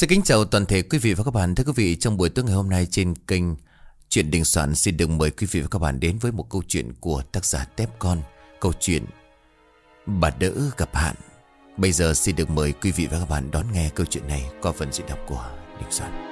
Xin kính chào toàn thể quý vị và các bạn. Thưa quý vị, trong buổi tối ngày hôm nay trên kênh Chuyện Đình Soạn xin được mời quý vị và các bạn đến với một câu chuyện của tác giả Tép Con. Câu chuyện Bà Đỡ Gặp Hạn. Bây giờ xin được mời quý vị và các bạn đón nghe câu chuyện này qua phần diễn đọc của Đình Soạn.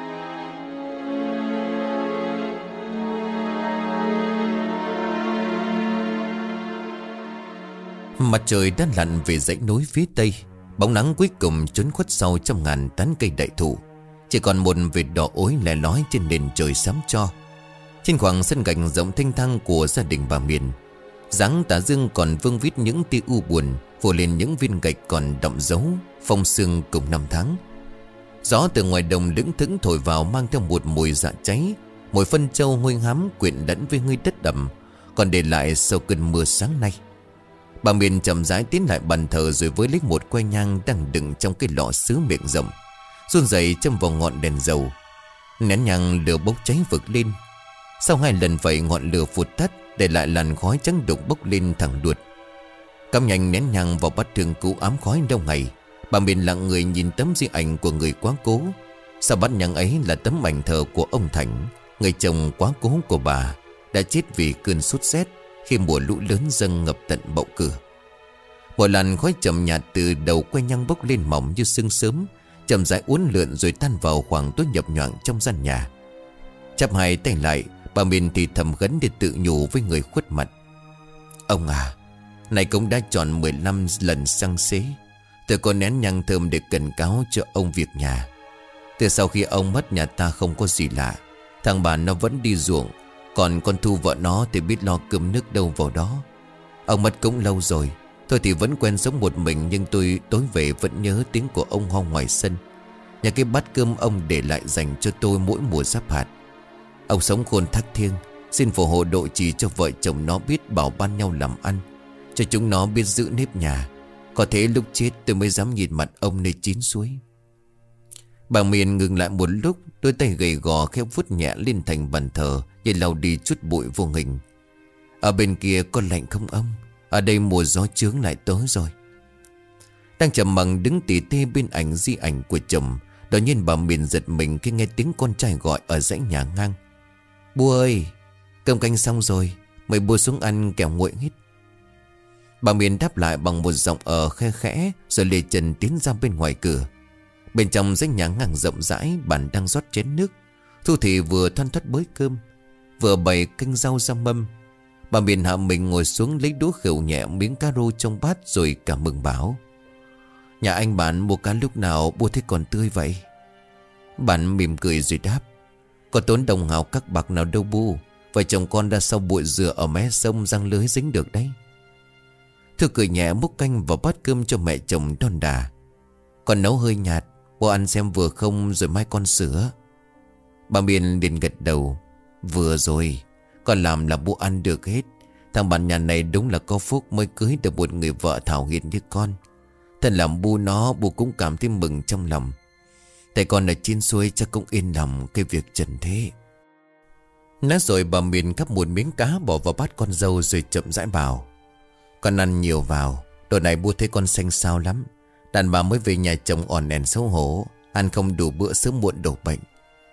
Mặt trời đã lặn về dãy núi phía tây. Bóng nắng cuối cùng trốn khuất sau trăm ngàn tán cây đại thụ. Chỉ còn một vệt đỏ ối lẻ lói trên nền trời xám cho. Trên khoảng sân gạch rộng thênh thang của gia đình bà Miền, dáng tà dương còn vương vít những tia u buồn phủ lên những viên gạch còn đọng dấu phong sương cùng năm tháng. Gió từ ngoài đồng lững thững thổi vào mang theo một mùi dạ cháy, mùi phân trâu hôi hám quyện lẫn với hơi đất đậm còn để lại sau cơn mưa sáng nay. Bà Miền chậm rãi tiến lại bàn thờ rồi với lấy một que nhang đang đựng trong cái lọ sứ miệng rộng, run rẩy châm vào ngọn đèn dầu. Nén nhang lửa bốc cháy vực lên. Sau 2 lần vậy ngọn lửa phụt tắt, để lại làn khói trắng đục bốc lên thẳng đuột. Cắm nhanh nén nhang vào bát hương cũ ám khói lâu ngày. Bà Miền lặng người nhìn tấm di ảnh của người quá cố. Sau bát nhang ấy là tấm ảnh thờ của ông Thành, người chồng quá cố của bà, đã chết vì cơn sốt rét khi mùa lũ lớn dâng ngập tận bậu cửa. Một làn khói chậm nhạt từ đầu que nhang bốc lên mỏng như sương sớm, chậm rãi uốn lượn rồi tan vào khoảng tối nhập nhoạng trong gian nhà. Chắp hai tay lại, bà Miền thì thầm gấn để tự nhủ với người khuất mặt: Ông à, này cũng đã tròn 15 lần xăng xế. Tôi có nén nhang thơm để cẩn cáo cho ông việc nhà. Từ sau khi ông mất, nhà ta không có gì lạ. Thằng bà nó vẫn đi ruộng, còn con Thu vợ nó thì biết lo cơm nước đâu vào đó. Ông mất cũng lâu rồi. Tôi thì vẫn quen sống một mình, nhưng tôi tối về vẫn nhớ tiếng của ông ho ngoài sân. Nhà cái bát cơm ông để lại dành cho tôi mỗi mùa giáp hạt. Ông sống khôn thác thiêng, xin phù hộ độ trì cho vợ chồng nó biết bảo ban nhau làm ăn, cho chúng nó biết giữ nếp nhà. Có thế lúc chết tôi mới dám nhìn mặt ông nơi chín suối. Bà Miền ngừng lại một lúc, đôi tay gầy gò khẽ vuốt nhẹ lên thành bàn thờ để lau đi chút bụi vô hình. Ở bên kia có lạnh không ông? Ở đây mùa gió chướng lại tới rồi. Đang trầm mặc đứng tỉ tê bên ảnh di ảnh của chồng, đột nhiên bà Miền giật mình khi nghe tiếng con trai gọi ở dãy nhà ngang: Bu ơi, cơm canh xong rồi, mời Bu xuống ăn kẻo nguội hết. Bà Miền đáp lại bằng một giọng khe khẽ, rồi lê chân tiến ra bên ngoài cửa. Bên trong dãy nhà ngang rộng rãi, bàn đang rót chén nước. Thu thì vừa thoăn thoắt bới cơm, vừa bày canh rau ra mâm. Bà Miền hạ mình ngồi xuống lấy đũa khều nhẹ miếng cá rô trong bát rồi cảm mừng bảo: Nhà anh bạn mua cá lúc nào Bu thấy còn tươi vậy? Bạn mỉm cười rồi đáp: Có tốn đồng hào các bạc nào đâu Bu. Vợ chồng con đã sau bụi dừa ở mé sông giăng lưới dính được đấy. Thư cười nhẹ múc canh vào bát cơm cho mẹ chồng đon đà: Con nấu hơi nhạt, Bu ăn xem vừa không rồi mai con sửa. Bà Miền liền gật đầu: Vừa rồi, con làm là Bu ăn được hết. Thằng bạn nhà này đúng là có phúc mới cưới được một người vợ thảo hiền như con. Thân làm Bu nó, Bu cũng cảm thấy mừng trong lòng. Tại con ở trên suối chắc cũng yên lòng cái việc trần thế. Nói rồi bà Miền cắp một miếng cá bỏ vào bát con dâu rồi chậm rãi bảo: Con ăn nhiều vào, đồ này Bu thấy con xanh xao lắm. Đàn bà mới về nhà chồng òn ẻn xấu hổ, ăn không đủ bữa sớm muộn đổ bệnh.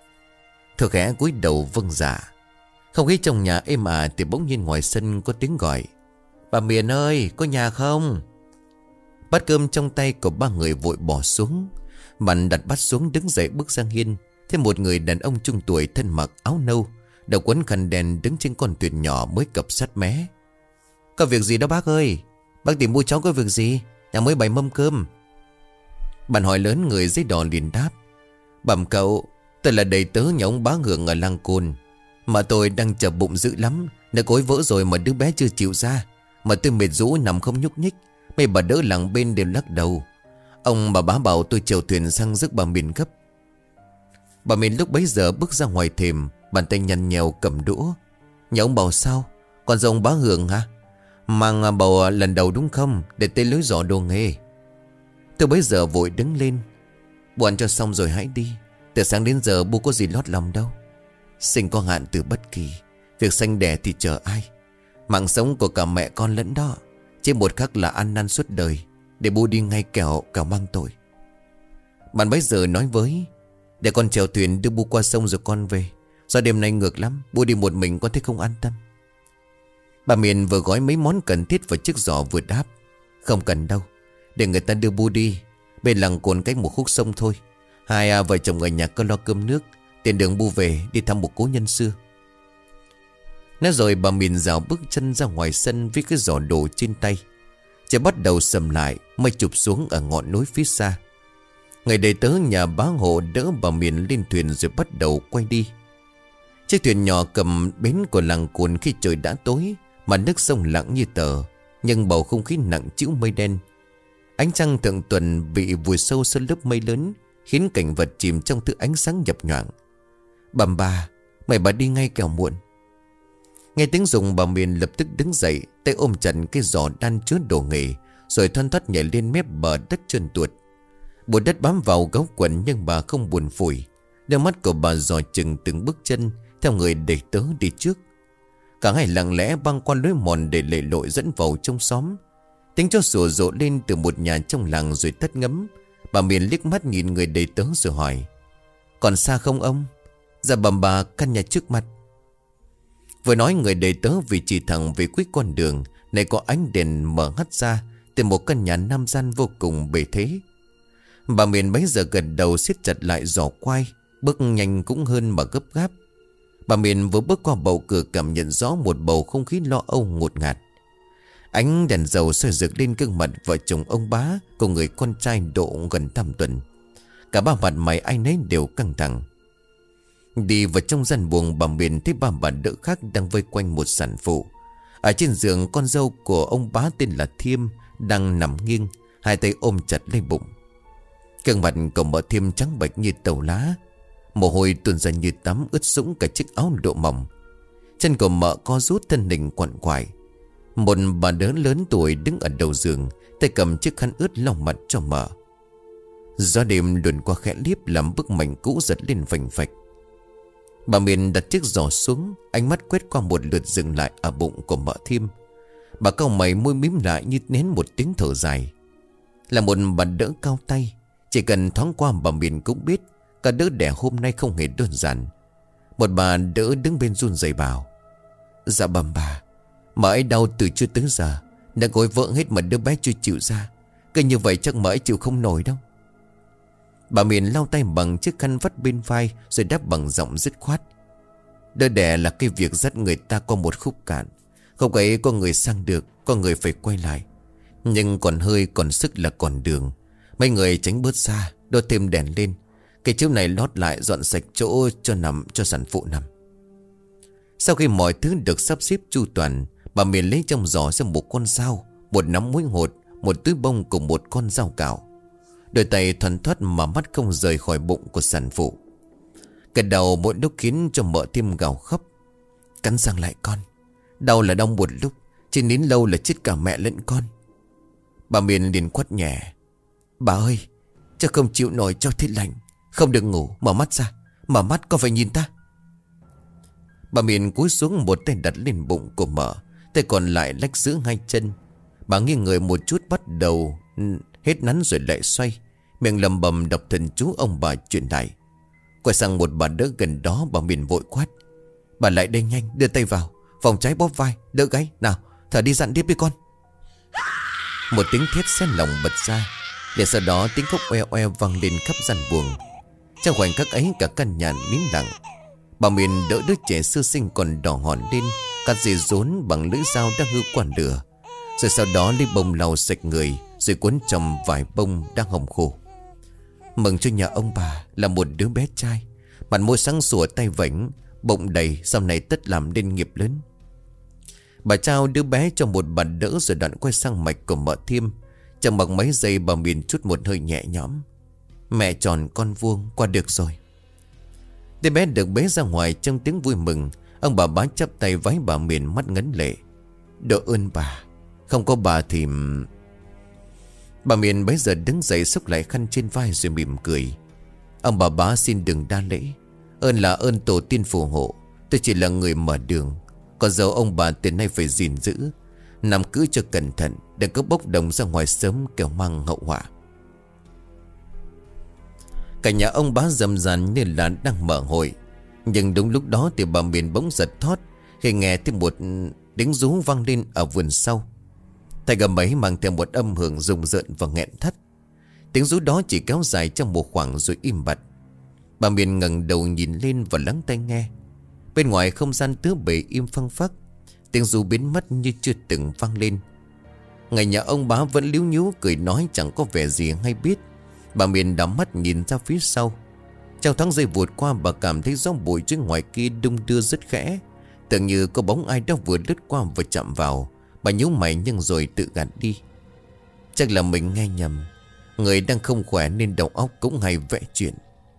Thừa khẽ cúi đầu vâng dạ. Không khí trong nhà êm thì bỗng nhiên ngoài sân có tiếng gọi: Bà Miền ơi, có nhà không? Bát cơm trong tay của ba người vội bỏ xuống. Bạn đặt bát xuống đứng dậy bước sang hiên. Thêm một người đàn ông trung tuổi thân mặc áo nâu, đầu quấn khăn đen đứng trên con thuyền nhỏ mới cập sát mé. Có việc gì đó bác ơi? Bác tìm Bu cháu có việc gì? Nhà mới bày mâm cơm. Bạn hỏi lớn người giấy đỏ liền đáp: Bẩm cậu, tôi là đầy tớ nhà ông Bá Hưởng ở Lăng Côn. Mà tôi đang chập bụng dữ lắm. Nó gối vỡ rồi mà đứa bé chưa chịu ra. Mà tôi mệt rũ nằm không nhúc nhích. Mấy bà đỡ làng bên đều lắc đầu. Ông bà Bá bảo tôi chèo thuyền sang rước bà Miền gấp. Bà Miền lúc bấy giờ bước ra ngoài thềm, bàn tay nhăn nhèo cầm đũa. Nhà ông bảo sao? Con dâu ông Bá Hưởng hả? Mang bầu lần đầu đúng không? Để tới lối dò đồ nghề. Tôi bấy giờ vội đứng lên: Bu ăn cho xong rồi hãy đi. Từ sáng đến giờ Bu có gì lót lòng đâu. Sinh có hạn từ bất kỳ. Việc sanh đẻ thì chờ ai? Mạng sống của cả mẹ con lẫn đó. Chỉ một khắc là ăn năn suốt đời. Để Bu đi ngay kẻo mang tội. Bạn bấy giờ nói với: để con chèo thuyền đưa Bu qua sông rồi con về. Do đêm nay ngược lắm, Bu đi một mình con thấy không an tâm. Bà Miền vừa gói mấy món cần thiết vào chiếc giỏ vừa đáp: không cần đâu, để người ta đưa Bu đi. Bên làng Cồn cách một khúc sông thôi. Hai vợ chồng ở nhà có lo cơm nước, tiền đường Bu về đi thăm một cố nhân xưa. Nói rồi bà Miền dạo bước chân ra ngoài sân với cái giỏ đồ trên tay. Trời bắt đầu sầm lại, mây chụp xuống ở ngọn núi phía xa. Người đầy tớ nhà bá hộ đỡ bà Miền lên thuyền rồi bắt đầu quay đi. Chiếc thuyền nhỏ cầm bến của làng Cồn khi trời đã tối, mà nước sông lặng như tờ, nhưng bầu không khí nặng trĩu mây đen. Ánh trăng thượng tuần bị vùi sâu sau lớp mây lớn, khiến cảnh vật chìm trong thứ ánh sáng nhập nhoạng. Bẩm bà, mày bà đi ngay kẻo muộn. Nghe tiếng rùng, bà Miền lập tức đứng dậy, tay ôm chặt cái giỏ đan chứa đồ nghề, rồi thoăn thoắt nhảy lên mép bờ đất trơn tuột. Bùn đất bám vào gấu quần nhưng bà không buồn phủi. Đôi mắt của bà dò chừng từng bước chân theo người đầy tớ đi trước. Cả hai lặng lẽ băng qua lối mòn để lệ lội dẫn vào trong xóm. Tiếng chó sủa rộ lên từ một nhà trong làng rồi tắt ngấm. Bà Miền liếc mắt nhìn người đầy tớ rồi hỏi: còn xa không ông? Dạ bẩm bà, căn nhà trước mặt. Vừa nói, người đầy tớ vì chỉ thẳng về cuối con đường này có ánh đèn mở hắt ra từ một căn nhà nam gian vô cùng bề thế. Bà Miền bấy giờ gật đầu siết chặt lại giỏ quai, bước nhanh cũng hơn mà gấp gáp. Bà Miền vừa bước qua bầu cửa cảm nhận rõ một bầu không khí lo âu ngột ngạt. Ánh đèn dầu soi rực lên gương mặt vợ chồng ông Bá cùng người con trai độ gần 5 tuần. Cả ba mặt mày ai nấy đều căng thẳng. Đi vào trong gian buồng, bà Miền thấy ba bà đỡ khác đang vây quanh một sản phụ. Ở trên giường, con dâu của ông Bá tên là Thiêm đang nằm nghiêng, hai tay ôm chặt lấy bụng. Gương mặt của mợ Thiêm trắng bệch như tàu lá, mồ hôi tuôn ra như tắm ướt sũng cả chiếc áo độ mỏng. Chân của mợ co rút, thân hình quằn quại. Một bà đỡ lớn tuổi đứng ở đầu giường, tay cầm chiếc khăn ướt lau mặt cho mợ. Gió đêm luồn qua khẽ liếp làm bức mảnh cũ giật lên phành phạch. Bà Miền đặt chiếc giỏ xuống, ánh mắt quét qua một lượt dừng lại ở bụng của mợ Thiêm. Bà cau mày, môi mím lại như nén một tiếng thở dài. Là một bà đỡ cao tay, chỉ cần thoáng qua bà Miền cũng biết cả đỡ đẻ hôm nay không hề đơn giản. Một bà đỡ đứng bên run rẩy bảo: dạ bẩm bà, mà ấy đau từ chưa tới giờ, đã gối vỡ hết mà đứa bé chưa chịu ra. Cứ như vậy chắc mà ấy chịu không nổi đâu. Bà Miền lau tay bằng chiếc khăn vắt bên vai rồi đáp bằng giọng dứt khoát: đỡ đẻ là cái việc dắt người ta qua một khúc cạn. Không ấy có người sang được, có người phải quay lại. Nhưng còn hơi còn sức là còn đường. Mấy người tránh bớt xa, đốt thêm đèn lên. Cái chiếu này lót lại, dọn sạch chỗ cho nằm, cho sản phụ nằm. Sau khi mọi thứ được sắp xếp chu toàn, bà Miền lấy trong giỏ ra một con dao, một nắm muối hột, một túi bông cùng một con dao cạo. Đôi tay thoăn thoắt mà mắt không rời khỏi bụng của sản phụ. Cái đầu mỗi lúc khiến cho mợ Thiêm gào khóc: cắn răng lại con, đau là đau một lúc, chỉ nín lâu là chết cả mẹ lẫn con. Bà Miền liền quát nhẹ: bà ơi, chắc không chịu nổi cho thế lạnh, không được ngủ, mở mắt ra, mở mắt con phải nhìn ta. Bà Miền cúi xuống, một tay đặt lên bụng của mợ, tay còn lại lách giữ hai chân. Bà nghiêng người một chút, bắt đầu hết nắn rồi lại xoay, miệng lầm bầm đọc thần chú ông bà truyền lại. Quay sang một bà đỡ gần đó, bà Miền vội quát: bà lại đây nhanh, đưa tay vào, vòng trái bóp vai, đỡ gáy, nào, thở đi dặn tiếp đi con. Một tiếng thét xé lòng bật ra, để sau đó tiếng khóc oe oe vang lên khắp gian buồng. Trong khoảnh khắc ấy, cả căn nhà nín lặng. Bà Miền đỡ đứa trẻ sơ sinh còn đỏ hòn lên, cắt dây rốn bằng lưỡi dao đang hư qua lửa, rồi sau đó lấy bông lau sạch người, rồi cuốn trong vải bông đang hồng khô. Mừng cho nhà ông bà là một đứa bé trai, mặt môi sáng sủa, tay vảnh, bụng đầy, sau này tất làm nên nghiệp lớn. Bà trao đứa bé cho một bà đỡ rồi đoạn quay sang mạch của mợ Thiêm. Chẳng bằng mấy giây, bà Miền chút một hơi nhẹ nhõm: mẹ tròn con vuông, qua được rồi. Đứa bé được bế ra ngoài trong tiếng vui mừng. Ông bà Bá chắp tay vái bà Miền, mắt ngấn lệ: đỡ ơn bà, không có bà thì... Bà Miền bấy giờ đứng dậy xốc lại khăn trên vai rồi mỉm cười: ông bà Bá xin đừng đa lễ, ơn là ơn tổ tiên phù hộ, tôi chỉ là người mở đường. Còn dẫu ông bà từ nay phải gìn giữ, nằm cứ cho cẩn thận, đừng có bốc đồng ra ngoài sớm kẻo mang hậu họa. Cả nhà ông bá rầm ràn như là đang mở hội. Nhưng đúng lúc đó thì bà Miền bỗng giật thót khi nghe thêm một tiếng rú vang lên ở vườn sau. Tay gầm ấy mang theo một âm hưởng rùng rợn và nghẹn thắt. Tiếng rú đó chỉ kéo dài trong một khoảng rồi im bặt. Bà Miền ngẩng đầu nhìn lên và lắng tai nghe. Bên ngoài không gian tứ bề im phăng phắc. Tiếng rú biến mất như chưa từng vang lên. Người nhà ông bá vẫn líu nhú cười nói chẳng có vẻ gì hay biết. Bà Miền đảo mắt nhìn ra phía sau. Trong thoáng giây vụt qua, bà cảm thấy gió bụi trên ngoài kia đung đưa rất khẽ, tưởng như có bóng ai đó vừa lướt qua và chạm vào. Bà nhíu mày nhưng rồi tự gạt đi. Chắc là mình nghe nhầm. Người đang không khỏe nên đầu óc cũng hay vẽ chuyện.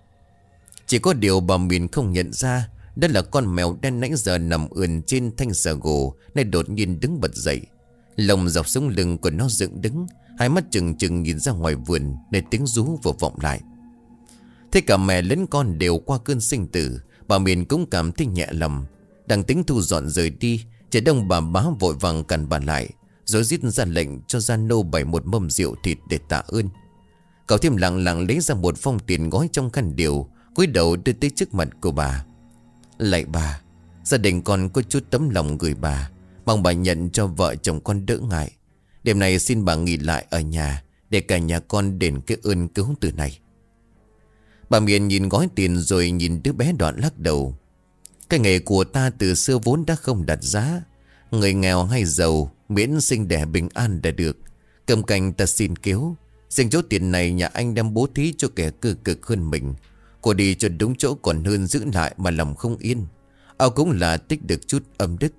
Chỉ có điều bà Miền không nhận ra, đó là con mèo đen nãy giờ nằm ườn trên thanh xà gồ nay đột nhiên đứng bật dậy. Lồng dọc sống lưng của nó dựng đứng, hai mắt trừng trừng nhìn ra ngoài vườn để tiếng rú vừa vọng lại. Thế cả mẹ lẫn con đều qua cơn sinh tử, bà Miền cũng cảm thấy nhẹ lòng. Đang tính thu dọn rời đi, trẻ đông bà bá vội vàng cản bà lại, rồi giết ra lệnh cho gia nô bày một mâm rượu thịt để tạ ơn. Cậu thêm lặng lặng lấy ra một phong tiền gói trong khăn điều, cúi đầu đưa tới trước mặt của bà. Lạy bà, gia đình con có chút tấm lòng gửi bà, mong bà nhận cho vợ chồng con đỡ ngại. Đêm này xin bà nghỉ lại ở nhà để cả nhà con đền cái ơn cứu từ này. Bà Miền nhìn gói tiền rồi nhìn đứa bé Đoạn lắc đầu. Cái nghề của ta từ xưa vốn đã không đặt giá. Người nghèo hay giàu miễn sinh đẻ bình an đã được. Cầm cành ta xin cứu. Riêng chỗ tiền này nhà anh đem bố thí cho kẻ cơ cực hơn mình. Cô đi cho đúng chỗ còn hơn giữ lại mà lòng không yên. Áo cũng là tích được chút âm đức.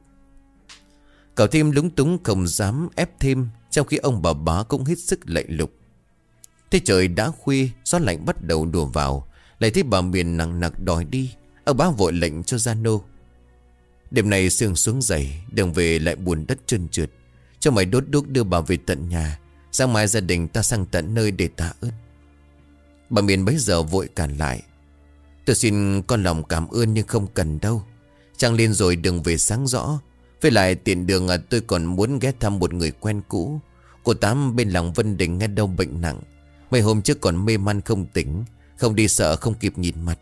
Cậu thêm lúng túng không dám ép thêm, trong khi ông bà bá cũng hết sức lạy lục. Thế trời đã khuya, gió lạnh bắt đầu đùa vào. Lại thấy bà Miền nặng nặc đòi đi. Ông bá vội lệnh cho gia nô. Đêm nay sương xuống dày, đường về lại buồn đất trơn trượt. Cho mày đốt đuốc đưa bà về tận nhà. Sáng mai gia đình ta sang tận nơi để tạ ơn. Bà Miền bấy giờ vội cản lại. Tôi xin con lòng cảm ơn nhưng không cần đâu. Trăng lên rồi đường về sáng rõ. Với lại tiện đường tôi còn muốn ghé thăm một người quen cũ. Cô Tám bên làng Vân Đình nghe đâu bệnh nặng. Mấy hôm trước còn mê man không tỉnh. Không đi sợ không kịp nhìn mặt.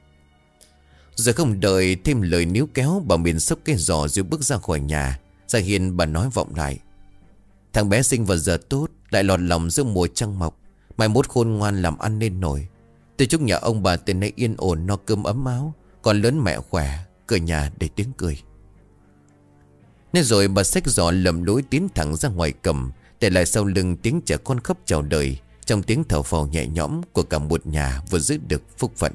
Rồi không đợi thêm lời níu kéo, bà Miền xốc cái giỏ rồi bước ra khỏi nhà. Ra hiên bà nói vọng lại. Thằng bé sinh vào giờ tốt, lại lọt lòng giữa mùa trăng mọc. Mai mốt khôn ngoan làm ăn nên nổi. Tôi chúc nhà ông bà từ nay yên ổn, no cơm ấm áo. Còn lớn mẹ khỏe, cửa nhà để tiếng cười. Nên rồi bà xách giỏ lầm lối tiến thẳng ra ngoài cầm, để lại sau lưng tiếng trẻ con khóc chào đời, trong tiếng thở phào nhẹ nhõm của cả một nhà vừa giữ được phúc phận.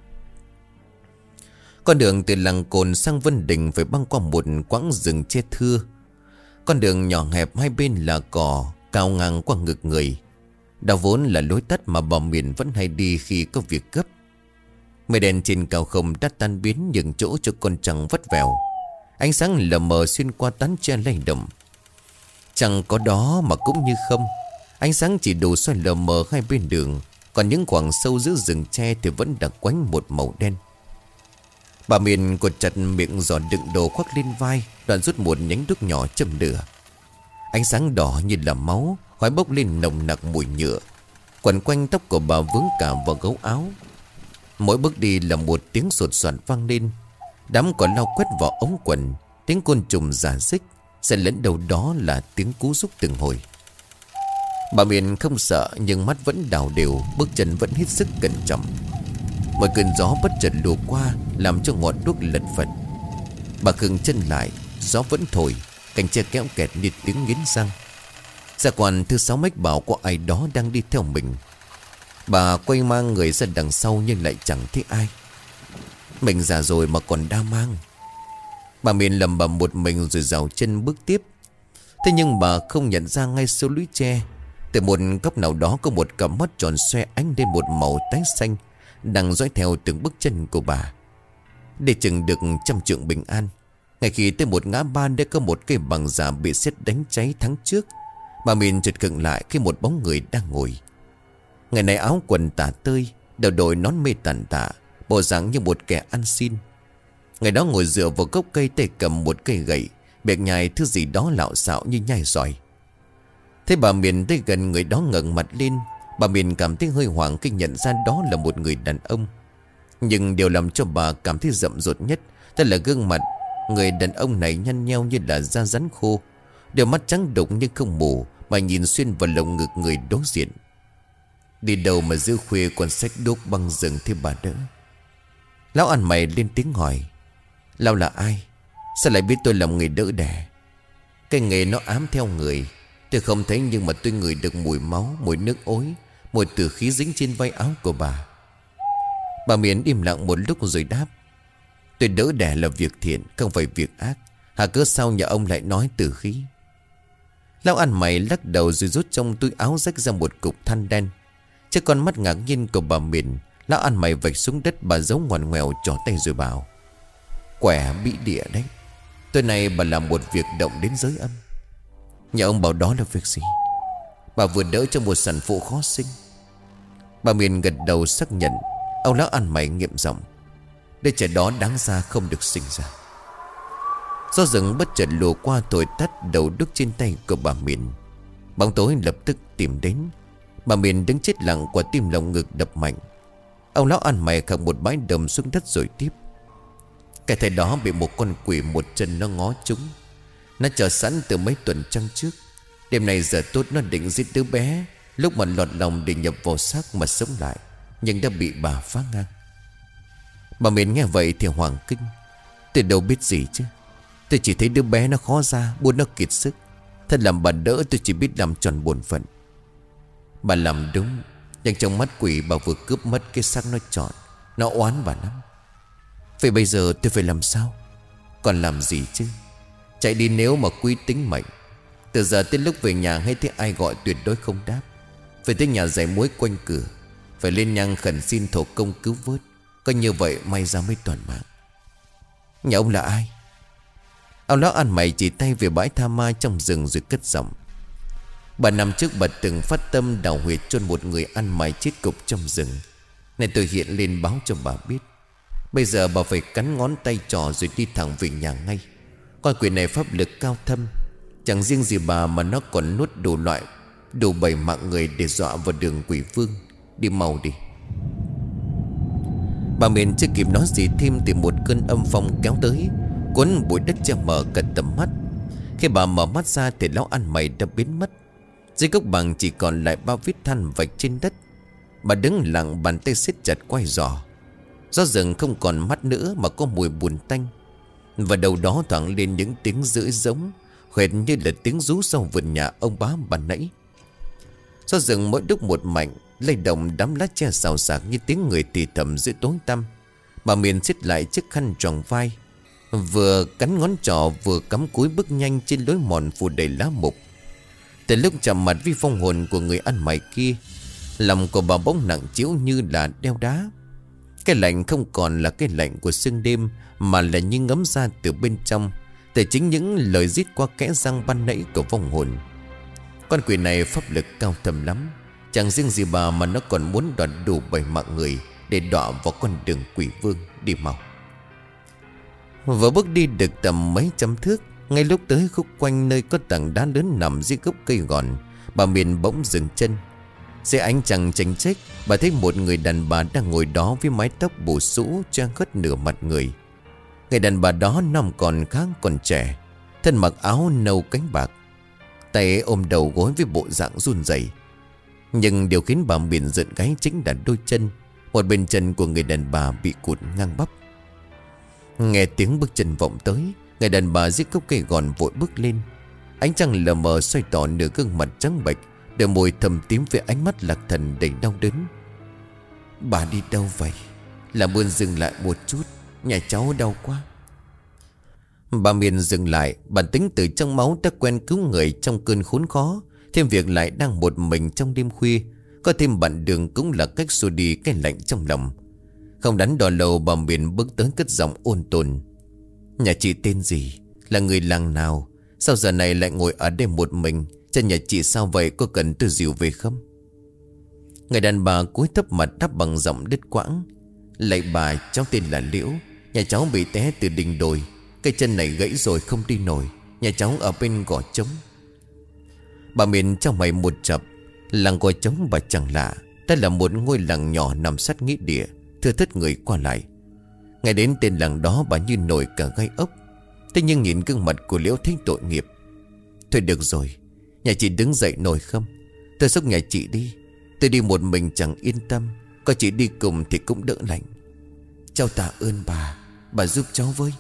Con đường từ làng Cồn sang Vân Đình phải băng qua một quãng rừng che thưa. Con đường nhỏ hẹp, hai bên là cỏ cao ngang qua ngực người. Đó vốn là lối tắt mà bà Miền vẫn hay đi khi có việc gấp. Mây đèn trên cao không đã tan biến những chỗ cho con trăng vắt vẻo. Ánh sáng lờ mờ xuyên qua tán tre lay động. Chẳng có đó mà cũng như không. Ánh sáng chỉ đủ soi lờ mờ hai bên đường. Còn những khoảng sâu giữa rừng tre thì vẫn đặc quánh một màu đen. Bà Miền cột chặt miệng giỏ đựng đồ khoác lên vai, đoạn rút một nhánh đuốc nhỏ châm lửa. Ánh sáng đỏ như là máu, khói bốc lên nồng nặc mùi nhựa. Quẩn quanh tóc của bà vướng cả vào gấu áo. Mỗi bước đi là một tiếng sột soạt vang lên. Đám cỏ lau quét vào ống quần. Tiếng côn trùng rả rích, xen lẫn đầu đó là tiếng cú rúc từng hồi. Bà Miền không sợ nhưng mắt vẫn đảo đều, bước chân vẫn hết sức cẩn trọng. Mỗi cơn gió bất chợt lùa qua làm cho ngọn đuốc lật phật. Bà khựng chân lại, gió vẫn thổi, cành tre kéo kẹt như tiếng nghiến răng. Gia quan thứ 6 mách bảo có ai đó đang đi theo mình. Bà quay mang người ra đằng sau nhưng lại chẳng thấy ai. Mình già rồi mà còn đa mang. Bà Miền lầm bầm một mình rồi rào chân bước tiếp. Thế nhưng bà không nhận ra ngay sau lũy tre, từ một góc nào đó có một cặp mắt tròn xoe ánh lên một màu tái xanh đang dõi theo từng bước chân của bà. Để chừng được 100 trượng bình an, ngay khi tới một ngã ba đã có một cây bằng giả bị sét đánh cháy tháng trước. Bà Miền chợt khựng lại khi một bóng người đang ngồi. Ngày này áo quần tả tơi, đầu đội nón mê tàn tạ, bộ dáng như một kẻ ăn xin. Người đó ngồi dựa vào gốc cây, tay cầm một cây gậy, miệng nhai thứ gì đó lạo xạo như nhai giỏi. Thế bà Miền tới gần người đó ngẩng mặt lên, Bà Miền cảm thấy hơi hoảng khi nhận ra đó là một người đàn ông. Nhưng điều làm cho bà cảm thấy rậm rột nhất đó là gương mặt người đàn ông này nhăn nheo như là da rắn khô. Đôi mắt trắng đục nhưng không mù, mà nhìn xuyên vào lồng ngực người đối diện. Đi đâu mà giữa khuya còn xách đốt băng rừng thế bà đỡ? Lão ăn mày lên tiếng hỏi. Lão là ai? Sao lại biết tôi làm người đỡ đẻ? Cái nghề nó ám theo người. Tôi không thấy nhưng mà tôi ngửi được mùi máu, mùi nước ối, mùi tử khí dính trên vai áo của bà. Bà Miền im lặng một lúc rồi đáp. Tôi đỡ đẻ là việc thiện, không phải việc ác. Hà cớ sao nhà ông lại nói tử khí? Lão ăn mày lắc đầu rồi rút trong túi áo rách ra một cục than đen. Trước con mắt ngạc nhiên của bà Miền, lão ăn mày vạch xuống đất, bà giấu ngoằn ngoèo trỏ tay rồi bảo. Quẻ bị địa đấy. Tối nay bà làm một việc động đến giới âm. Nhà ông bảo đó là việc gì? Bà vừa đỡ cho một sản phụ khó sinh. Bà Miền gật đầu xác nhận. Ông lão ăn mày nghiệm giọng. Đứa trẻ đó đáng ra không được sinh ra. Gió rừng bất chợt lùa qua thổi tắt đầu đúc trên tay của bà Miền. Bóng tối lập tức tìm đến. Bà Miền đứng chết lặng, quả tim lòng ngực đập mạnh. Ông lão ăn mày khạc một bãi đầm xuống đất rồi tiếp. Cái thầy đó bị một con quỷ một chân nó ngó trúng. Nó chờ sẵn từ mấy tuần trăng trước. Đêm này giờ tốt nó định giết đứa bé, lúc mà lọt lòng để nhập vào xác mà sống lại, nhưng đã bị bà phá ngang. Bà Miền nghe vậy thì hoảng kinh. Tôi đâu biết gì chứ. Tôi chỉ thấy đứa bé nó khó ra, buồn nó kiệt sức. Thật làm bà đỡ tôi chỉ biết làm tròn bổn phận. Bà làm đúng. Nhưng trong mắt quỷ bà vừa cướp mất cái xác nó trọn. Nó oán bà lắm. Vậy bây giờ tôi phải làm sao? Còn làm gì chứ? Chạy đi nếu mà quý tính mệnh. Từ giờ tới lúc về nhà hay thấy ai gọi tuyệt đối không đáp. Phải tới nhà giải muối quanh cửa. Phải lên nhang khẩn xin thổ công cứu vớt. Có như vậy may ra mới toàn mạng. Nhà ông là ai? Ông lão ăn mày chỉ tay về bãi tha ma trong rừng rồi cất giọng. 3 năm trước bà từng phát tâm đào huyệt chôn một người ăn mày chết cục trong rừng. Nên tôi hiện lên báo cho bà biết. Bây giờ bà phải cắn ngón tay trỏ rồi đi thẳng về nhà ngay. Con quỷ này pháp lực cao thâm. Chẳng riêng gì bà mà nó còn nuốt đủ loại, đủ bầy mạng người để dọa vào đường quỷ vương. Đi mau đi. Bà Miền chưa kịp nói gì thêm thì một cơn âm phong kéo tới, cuốn bụi đất che mờ cả tầm mắt. Khi bà mở mắt ra thì lão ăn mày đã biến mất. Dưới gốc bằng chỉ còn lại 3 vết than vạch trên đất. Bà đứng lặng, bàn tay siết chặt quai giò. Gió rừng không còn mắt nữa mà có mùi buồn tanh. Và đầu đó thoảng lên những tiếng rưỡi giống, hệt như là tiếng rú sau vườn nhà ông bá ban nãy. Gió rừng mỗi lúc một mạnh, lay động đám lá tre xào xạc như tiếng người thì thầm giữa tối tăm. Bà Miền siết lại chiếc khăn tròn vai, vừa cắn ngón trỏ vừa cắm cúi bước nhanh trên lối mòn phủ đầy lá mục. Từ lúc chạm mặt với phong hồn của người ăn mày kia, lòng của bà bỗng nặng trĩu như là đeo đá. Cái lạnh không còn là cái lạnh của sương đêm, mà là như ngấm ra từ bên trong, từ chính những lời rít qua kẽ răng ban nãy của vong hồn. Con quỷ này pháp lực cao thâm lắm. Chẳng riêng gì bà mà nó còn muốn đoạt đủ 7 mạng người để đọa vào con đường quỷ vương. Đi mau. Vừa bước đi được tầm mấy trăm thước, ngay lúc tới khúc quanh nơi có tảng đá lớn nằm dưới gốc cây gòn, bà Miền bỗng dừng chân. Dưới ánh trăng chênh chếch, bà thấy một người đàn bà đang ngồi đó với mái tóc bù xũ che khuất nửa mặt người. Người đàn bà đó năm còn khá còn trẻ, thân mặc áo nâu cánh bạc, tay ôm đầu gối với bộ dạng run rẩy. Nhưng điều khiến bà Miền giận gáy chính là đôi chân. Một bên chân của người đàn bà bị cụt ngang bắp. Nghe tiếng bước chân vọng tới, người đàn bà dưới gốc cây gòn vội bước lên. Ánh trăng lờ mờ xoay tỏ nửa gương mặt trắng bệch, đôi môi thầm tím với ánh mắt lạc thần đầy đau đớn. Bà đi đâu vậy? Làm ơn dừng lại một chút, nhà cháu đau quá. Bà Miền dừng lại. Bản tính từ trong máu đã quen cứu người trong cơn khốn khó, thêm việc lại đang một mình trong đêm khuya, có thêm bạn đường cũng là cách xua đi cái lạnh trong lòng. Không đắn đo lâu, bà Miền bước tới cất giọng ôn tồn. Nhà chị tên gì? Là người làng nào? Sao giờ này lại ngồi ở đây một mình? Chân nhà chị sao vậy? Có cần tôi dìu về không? Người đàn bà cúi thấp mặt đáp bằng giọng đứt quãng. Lạy bà, cháu tên là Liễu. Nhà cháu bị té từ đỉnh đồi, cái chân này gãy rồi không đi nổi. Nhà cháu ở bên gò trống. Bà Miền trong mày một chập. Làng Gò Trống bà chẳng lạ. Đây là một ngôi làng nhỏ nằm sát nghĩa địa, thưa thớt người qua lại. Ngay đến tên làng đó bà như nổi cả gai ốc. Thế nhưng nhìn gương mặt của Liễu thấy tội nghiệp. Thôi được rồi, nhà chị đứng dậy nổi không? Tôi xúc nhà chị đi. Tôi đi một mình chẳng yên tâm, có chị đi cùng thì cũng đỡ lạnh. Cháu tạ ơn bà giúp cháu với.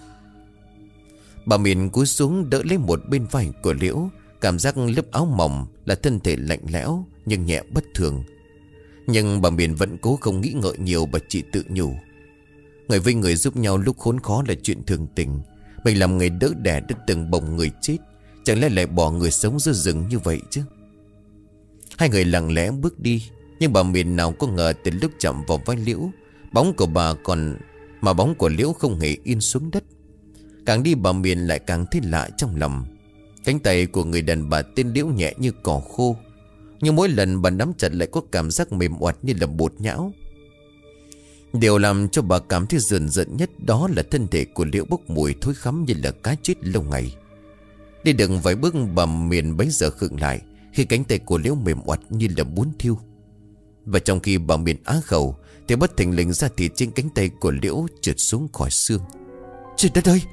Bà Miền cúi xuống đỡ lấy một bên vai của Liễu. Cảm giác lớp áo mỏng là thân thể lạnh lẽo nhưng nhẹ bất thường. Nhưng bà Miền vẫn cố không nghĩ ngợi nhiều. Bà chỉ tự nhủ, người với người giúp nhau lúc khốn khó là chuyện thường tình. Mình làm người đỡ đẻ đã từng bồng người chết, chẳng lẽ lại bỏ người sống giữa rừng như vậy chứ. Hai người lặng lẽ bước đi. Nhưng bà Miền nào có ngờ từ lúc chạm vào vai Liễu, bóng của bà còn mà bóng của Liễu không hề in xuống đất. Càng đi bà Miền lại càng thấy lạ trong lòng. Cánh tay của người đàn bà tên Liễu nhẹ như cỏ khô, nhưng mỗi lần bà nắm chặt lại có cảm giác mềm oặt như là bột nhão. Điều làm cho bà cảm thấy rờn rợn nhất đó là thân thể của Liễu bốc mùi thối khắm như là cá chết lâu ngày. Đi được vài bước bà Miền bấy giờ khựng lại khi cánh tay của Liễu mềm oặt như là muốn thiêu. Và trong khi bà Miền á khẩu thì bất thình lình da thịt trên cánh tay của Liễu trượt xuống khỏi xương. Trời đất ơi!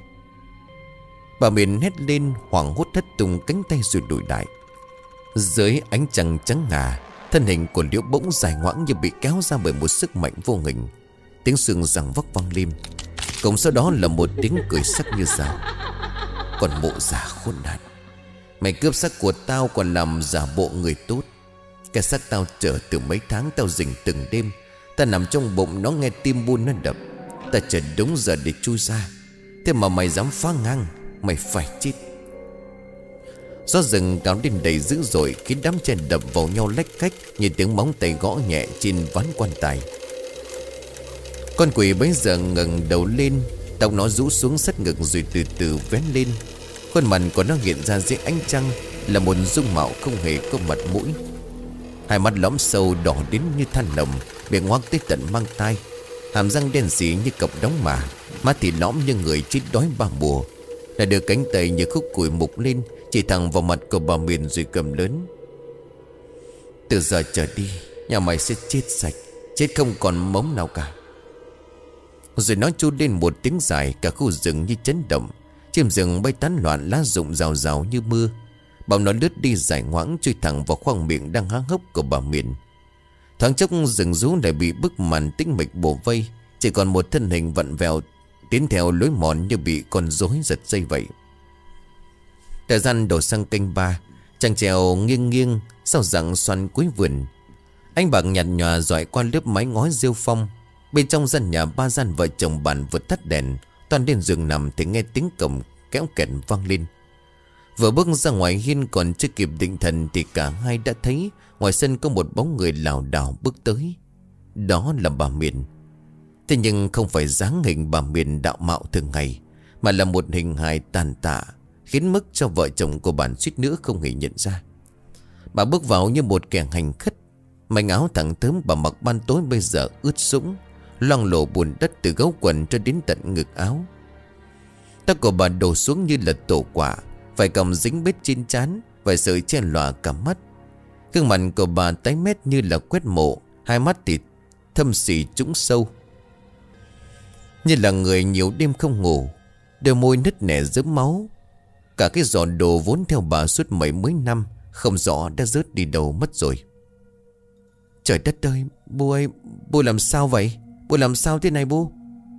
Bà Miền hét lên hoảng hốt thất tung cánh tay rồi lùi lại. Dưới ánh trăng trắng ngà, thân hình của Liễu bỗng dài ngoãng như bị kéo ra bởi một sức mạnh vô hình. Tiếng xương giằng vóc vang lên, cùng sau đó là một tiếng cười sắc như dao. Còn mụ già khốn nạn, mày cướp xác của tao còn làm giả bộ người tốt. Cái xác tao chờ từ mấy tháng, tao rình từng đêm. Ta nằm trong bụng nó nghe tim buôn nó đập. Ta chờ đúng giờ để chui ra. Thế mà mày dám phá ngang, mày phải chết. Gió rừng cao lên đầy dữ dội, khiến đám tre đập vào nhau lách cách như tiếng móng tay gõ nhẹ trên ván quan tài. Con quỷ bấy giờ ngẩng đầu lên, tóc nó rũ xuống sát ngực rồi từ từ vén lên. Khuôn mặt của nó hiện ra dưới ánh trăng là một dung mạo không hề có mặt mũi. Hai mắt lõm sâu đỏ đến như than nồng, miệng ngoác tới tận mang tai, hàm răng đen sì như cọc đóng mả, mắt thì lõm như người chết đói 3 mùa. Là đưa cánh tay như khúc củi mục lên, chỉ thẳng vào mặt của bà Miền rồi cầm lớn. Từ giờ trở đi, nhà mày sẽ chết sạch, chết không còn mống nào cả. Rồi nó chu lên một tiếng dài, cả khu rừng như chấn động. Chim rừng bay tán loạn, lá rụng rào rào như mưa. Bóng nó lướt đi dài ngoãng, chui thẳng vào khoang miệng đang há hốc của bà Miền. Thoáng chốc rừng rú lại bị bức màn tĩnh mịch bổ vây, chỉ còn một thân hình vặn vẹo tiến theo lối mòn như bị con rối giật dây vậy. Thời gian đổ sang canh 3, trăng treo nghiêng nghiêng sau rặng xoăn cuối vườn. Ánh bạc nhạt nhòa rọi qua lớp mái ngói rêu phong. Bên trong gian nhà 3 gian vợ chồng bạn vừa tắt đèn, toàn lên giường nằm thì nghe tiếng cổng kéo kẹt vang lên. Vừa bước ra ngoài hiên còn chưa kịp định thần thì cả hai đã thấy ngoài sân có một bóng người lảo đảo bước tới. Đó là bà Miền. Thế nhưng không phải dáng hình bà Miền đạo mạo thường ngày, mà là một hình hài tàn tạ, khiến mức cho vợ chồng của bạn suýt nữa không hề nhận ra. Bà bước vào như một kẻ hành khất. Mảnh áo thẳng thớm bà mặc ban tối bây giờ ướt sũng, loang lổ bùn đất từ gấu quần cho đến tận ngực áo. Tóc của bà đổ xuống như là tổ quả, vài cọng dính bết trên trán, vài sợi che lòa cả mắt. Gương mặt của bà tái mét như là quét mộ, hai mắt thì thâm sỉ trũng sâu, như là người nhiều đêm không ngủ. Đôi môi nứt nẻ rớm máu. Cả cái giỏ đồ vốn theo bà suốt mấy năm không rõ đã rớt đi đâu mất rồi. Trời đất ơi, bố ơi, bố làm sao vậy? Bố làm sao thế này bố?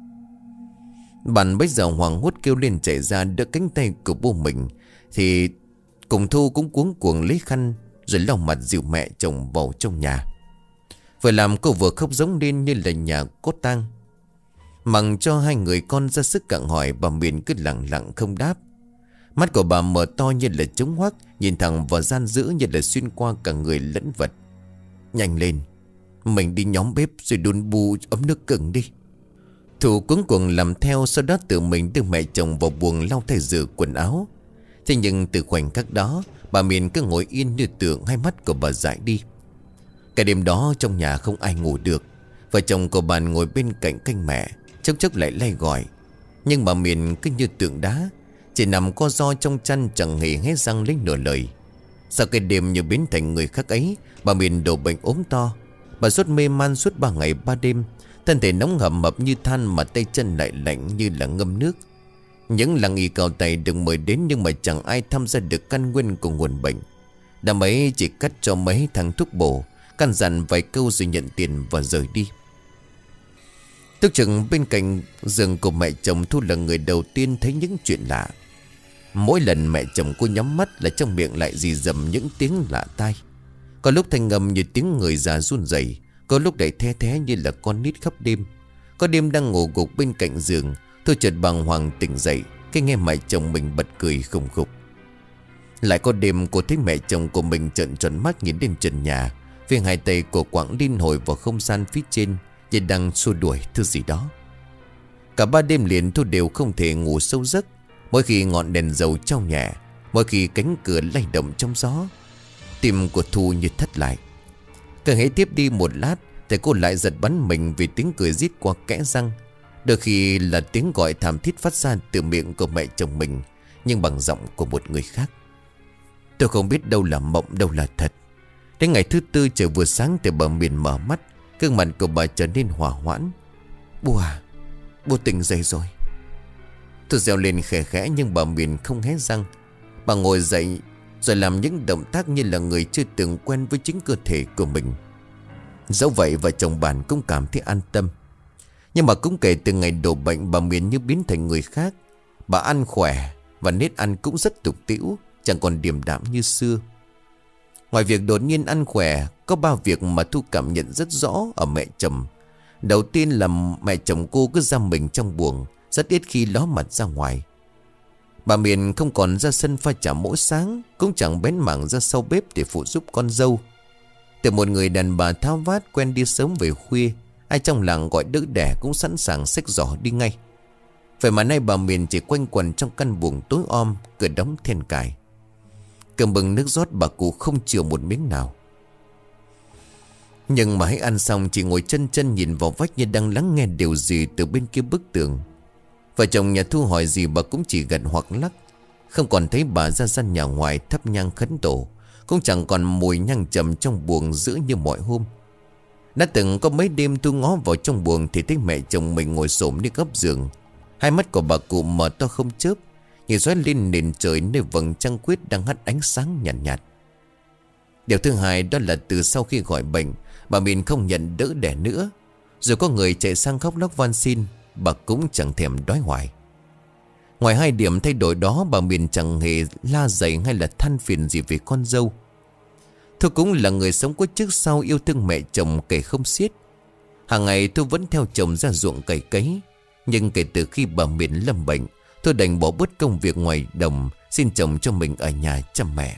Bạn bây giờ hoảng hốt kêu lên chạy ra đỡ cánh tay của bố mình. Thì cùng Thu cũng cuống cuồng lấy khăn rồi lau mặt dìu mẹ chồng vào trong nhà. Vừa làm cô vừa khóc giống lên như là nhà cốt tang. Mặc cho hai người con ra sức cặng hỏi, bà Miền cứ lặng lặng không đáp. Mắt của bà mở to như là trống hoác, nhìn thẳng vào gian dữ như là xuyên qua cả người lẫn vật. Nhanh lên, mình đi nhóm bếp rồi đun bu ấm nước cứng đi. Thủ cuống cuồng làm theo, sau đó tự mình đưa mẹ chồng vào buồng lau thay rửa quần áo. Thế nhưng từ khoảnh khắc đó, bà Miền cứ ngồi yên như tượng, hai mắt của bà dại đi. Cả đêm đó trong nhà không ai ngủ được. Vợ chồng của bà ngồi bên cạnh canh mẹ, chốc chốc lại lay gọi. Nhưng bà Miền cứ như tượng đá, chỉ nằm co ro trong chăn, chẳng hề hé răng lấy nửa lời. Sau cái đêm như biến thành người khác ấy, bà Miền đổ bệnh ốm to. Bà sốt mê man suốt 3 ngày 3 đêm. Thân thể nóng hầm hập như than mà tay chân lại lạnh như là ngâm nước. Những làng y cao tay được mời đến nhưng mà chẳng ai tham gia được căn nguyên của nguồn bệnh. Đám ấy chỉ cắt cho mấy thằng thuốc bổ, căn dặn vài câu rồi nhận tiền và rời đi. Tức chừng bên cạnh giường của mẹ chồng Thu là người đầu tiên thấy những chuyện lạ. Mỗi lần mẹ chồng cô nhắm mắt là trong miệng lại rì rầm những tiếng lạ tai. Có lúc thanh ngầm như tiếng người già run rẩy, có lúc lại the thé như là con nít khóc đêm. Có đêm đang ngủ gục bên cạnh giường, Thu chợt bàng hoàng tỉnh dậy, cái nghe mẹ chồng mình bật cười khùng khục. Lại có đêm cô thấy mẹ chồng của mình trợn tròn mắt nhìn lên trần nhà, phía hai tay của quảng liên hồi vào không gian phía trên, như đang xua đuổi thứ gì đó. Cả 3 đêm liền Thu đều không thể ngủ sâu giấc. Mỗi khi ngọn đèn dầu trong nhà, mỗi khi cánh cửa lay động trong gió, tim của Thu như thắt lại. Cứ hễ tiếp đi một lát thì cô lại giật bắn mình vì tiếng cười rít qua kẽ răng. Đôi khi là tiếng gọi thảm thiết phát ra từ miệng của mẹ chồng mình, nhưng bằng giọng của một người khác. Tôi không biết đâu là mộng, đâu là thật. Đến ngày thứ tư trời vừa sáng thì bà Miền mở mắt, gương mặt của bà trở nên hòa hoãn. Bố à, bố tỉnh dậy rồi. Tôi reo lên khẽ khẽ nhưng bà Miền không hé răng. Bà ngồi dậy rồi làm những động tác như là người chưa từng quen với chính cơ thể của mình. Dẫu vậy vợ chồng bạn cũng cảm thấy an tâm. Nhưng mà cũng kể từ ngày đổ bệnh, bà Miền như biến thành người khác. Bà ăn khỏe và nết ăn cũng rất tục tĩu, chẳng còn điềm đạm như xưa. Ngoài việc đột nhiên ăn khỏe, có 3 việc mà Thu cảm nhận rất rõ ở mẹ chồng. Đầu tiên là mẹ chồng cô cứ giam mình trong buồng, rất ít khi ló mặt ra ngoài. Bà Miền không còn ra sân pha trà mỗi sáng, cũng chẳng bén mảng ra sau bếp để phụ giúp con dâu. Từ một người đàn bà tháo vát quen đi sớm về khuya, ai trong làng gọi đỡ đẻ cũng sẵn sàng xách giỏ đi ngay. Vậy mà nay bà Miền chỉ quanh quẩn trong căn buồng tối om, cửa đóng then cài. Cầm bừng nước rót bà cụ không chừa một miếng nào. Nhưng mà hãy ăn xong chỉ ngồi chân chân nhìn vào vách như đang lắng nghe điều gì từ bên kia bức tường. Vợ chồng nhà Thu hỏi gì bà cũng chỉ gật hoặc lắc. Không còn thấy bà ra gian nhà ngoài thắp nhang khấn tổ, cũng chẳng còn mùi nhang trầm trong buồng giữ như mọi hôm. Đã từng có mấy đêm Thu ngó vào trong buồng thì thấy mẹ chồng mình ngồi xổm đi góc giường. Hai mắt của bà cụ mở to không chớp, nhìn xoáy lên nền trời nơi vầng trăng khuyết đang hắt ánh sáng nhạt nhạt. Điều thứ hai đó là từ sau khi gọi bệnh, bà Miền không nhận đỡ đẻ nữa. Rồi có người chạy sang khóc lóc van xin, bà cũng chẳng thèm đói hoài. Ngoài 2 điểm thay đổi đó, bà Miền chẳng hề la dày hay là than phiền gì về con dâu. Thu cũng là người sống có trước sau, yêu thương mẹ chồng kể không xiết. Hàng ngày Thu vẫn theo chồng ra ruộng cày cấy. Nhưng kể từ khi bà Miền lâm bệnh, Thu đành bỏ bớt công việc ngoài đồng, xin chồng cho mình ở nhà chăm mẹ.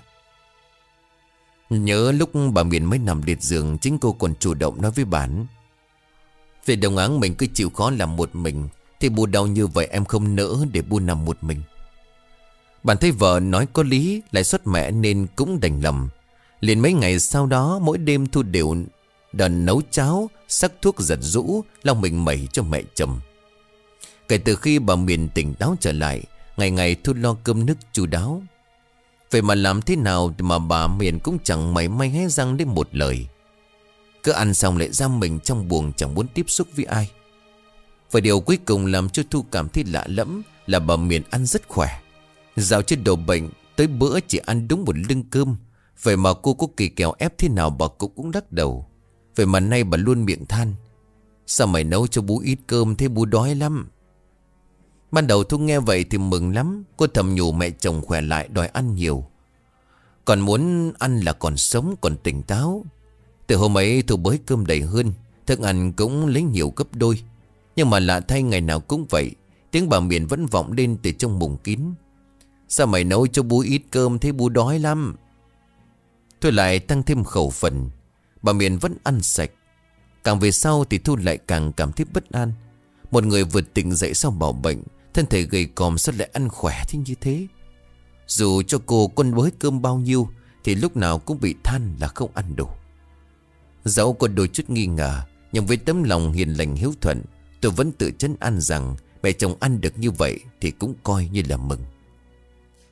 Nhớ lúc bà Miền mới nằm liệt giường, chính cô còn chủ động nói với bản: về đồng áng mình cứ chịu khó làm một mình, thì bù đau như vậy em không nỡ để bù nằm một mình. Bạn thấy vợ nói có lý, lại xuất mẹ nên cũng đành lòng. Liền mấy ngày sau đó, mỗi đêm Thu đều đần nấu cháo, sắc thuốc giật rũ, lau mình mẩy cho mẹ chồng. Kể từ khi bà Miền tỉnh táo trở lại, ngày ngày Thu lo cơm nước chu đáo. Vậy mà làm thế nào mà bà Miền cũng chẳng mảy may hé răng đến một lời. Cứ ăn xong lại giam mình trong buồng, chẳng muốn tiếp xúc với ai. Và điều cuối cùng làm cho Thu cảm thấy lạ lẫm là bà Miền ăn rất khỏe. Dạo trên đầu bệnh, tới bữa chỉ ăn đúng một lưng cơm. Vậy mà cô có kỳ kèo ép thế nào bà cũng đắc đầu. Vậy mà nay bà luôn miệng than: sao mày nấu cho bố ít cơm thế bố đói lắm. Ban đầu Thu nghe vậy thì mừng lắm. Cô thầm nhủ mẹ chồng khỏe lại đòi ăn nhiều, còn muốn ăn là còn sống, còn tỉnh táo. Từ hôm ấy Thu bới cơm đầy hơn, thức ăn cũng lấy nhiều gấp đôi. Nhưng mà lạ thay ngày nào cũng vậy, tiếng bà Miền vẫn vọng lên từ trong buồng kín: sao mày nấu cho bố ít cơm thế bố đói lắm. Thôi lại tăng thêm khẩu phần, bà Miền vẫn ăn sạch. Càng về sau thì Thu lại càng cảm thấy bất an. Một người vừa tỉnh dậy sau bảo bệnh, thân thể gầy còm sao lại ăn khỏe thế như thế. Dù cho cô con bới cơm bao nhiêu thì lúc nào cũng bị than là không ăn đủ. Dẫu có đôi chút nghi ngờ, nhưng với tấm lòng hiền lành hiếu thuận, tôi vẫn tự trấn an rằng mẹ chồng ăn được như vậy thì cũng coi như là mừng.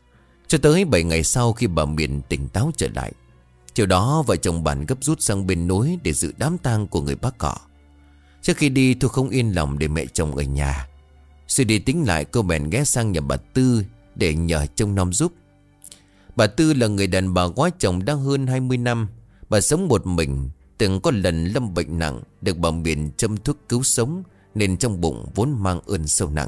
Cho tới 7 ngày sau khi bà Miền tỉnh táo trở lại. Chiều đó vợ chồng bạn gấp rút sang bên núi để dự đám tang của người bác cọ. Trước khi đi Thu không yên lòng để mẹ chồng ở nhà. Suy đi tính lại cô bèn ghé sang nhà bà Tư để nhờ trông nom giúp. Bà Tư là người đàn bà quá chồng đã hơn 20 năm. Bà sống một mình. Từng có lần lâm bệnh nặng, được bà Miền châm thuốc cứu sống, nên trong bụng vốn mang ơn sâu nặng.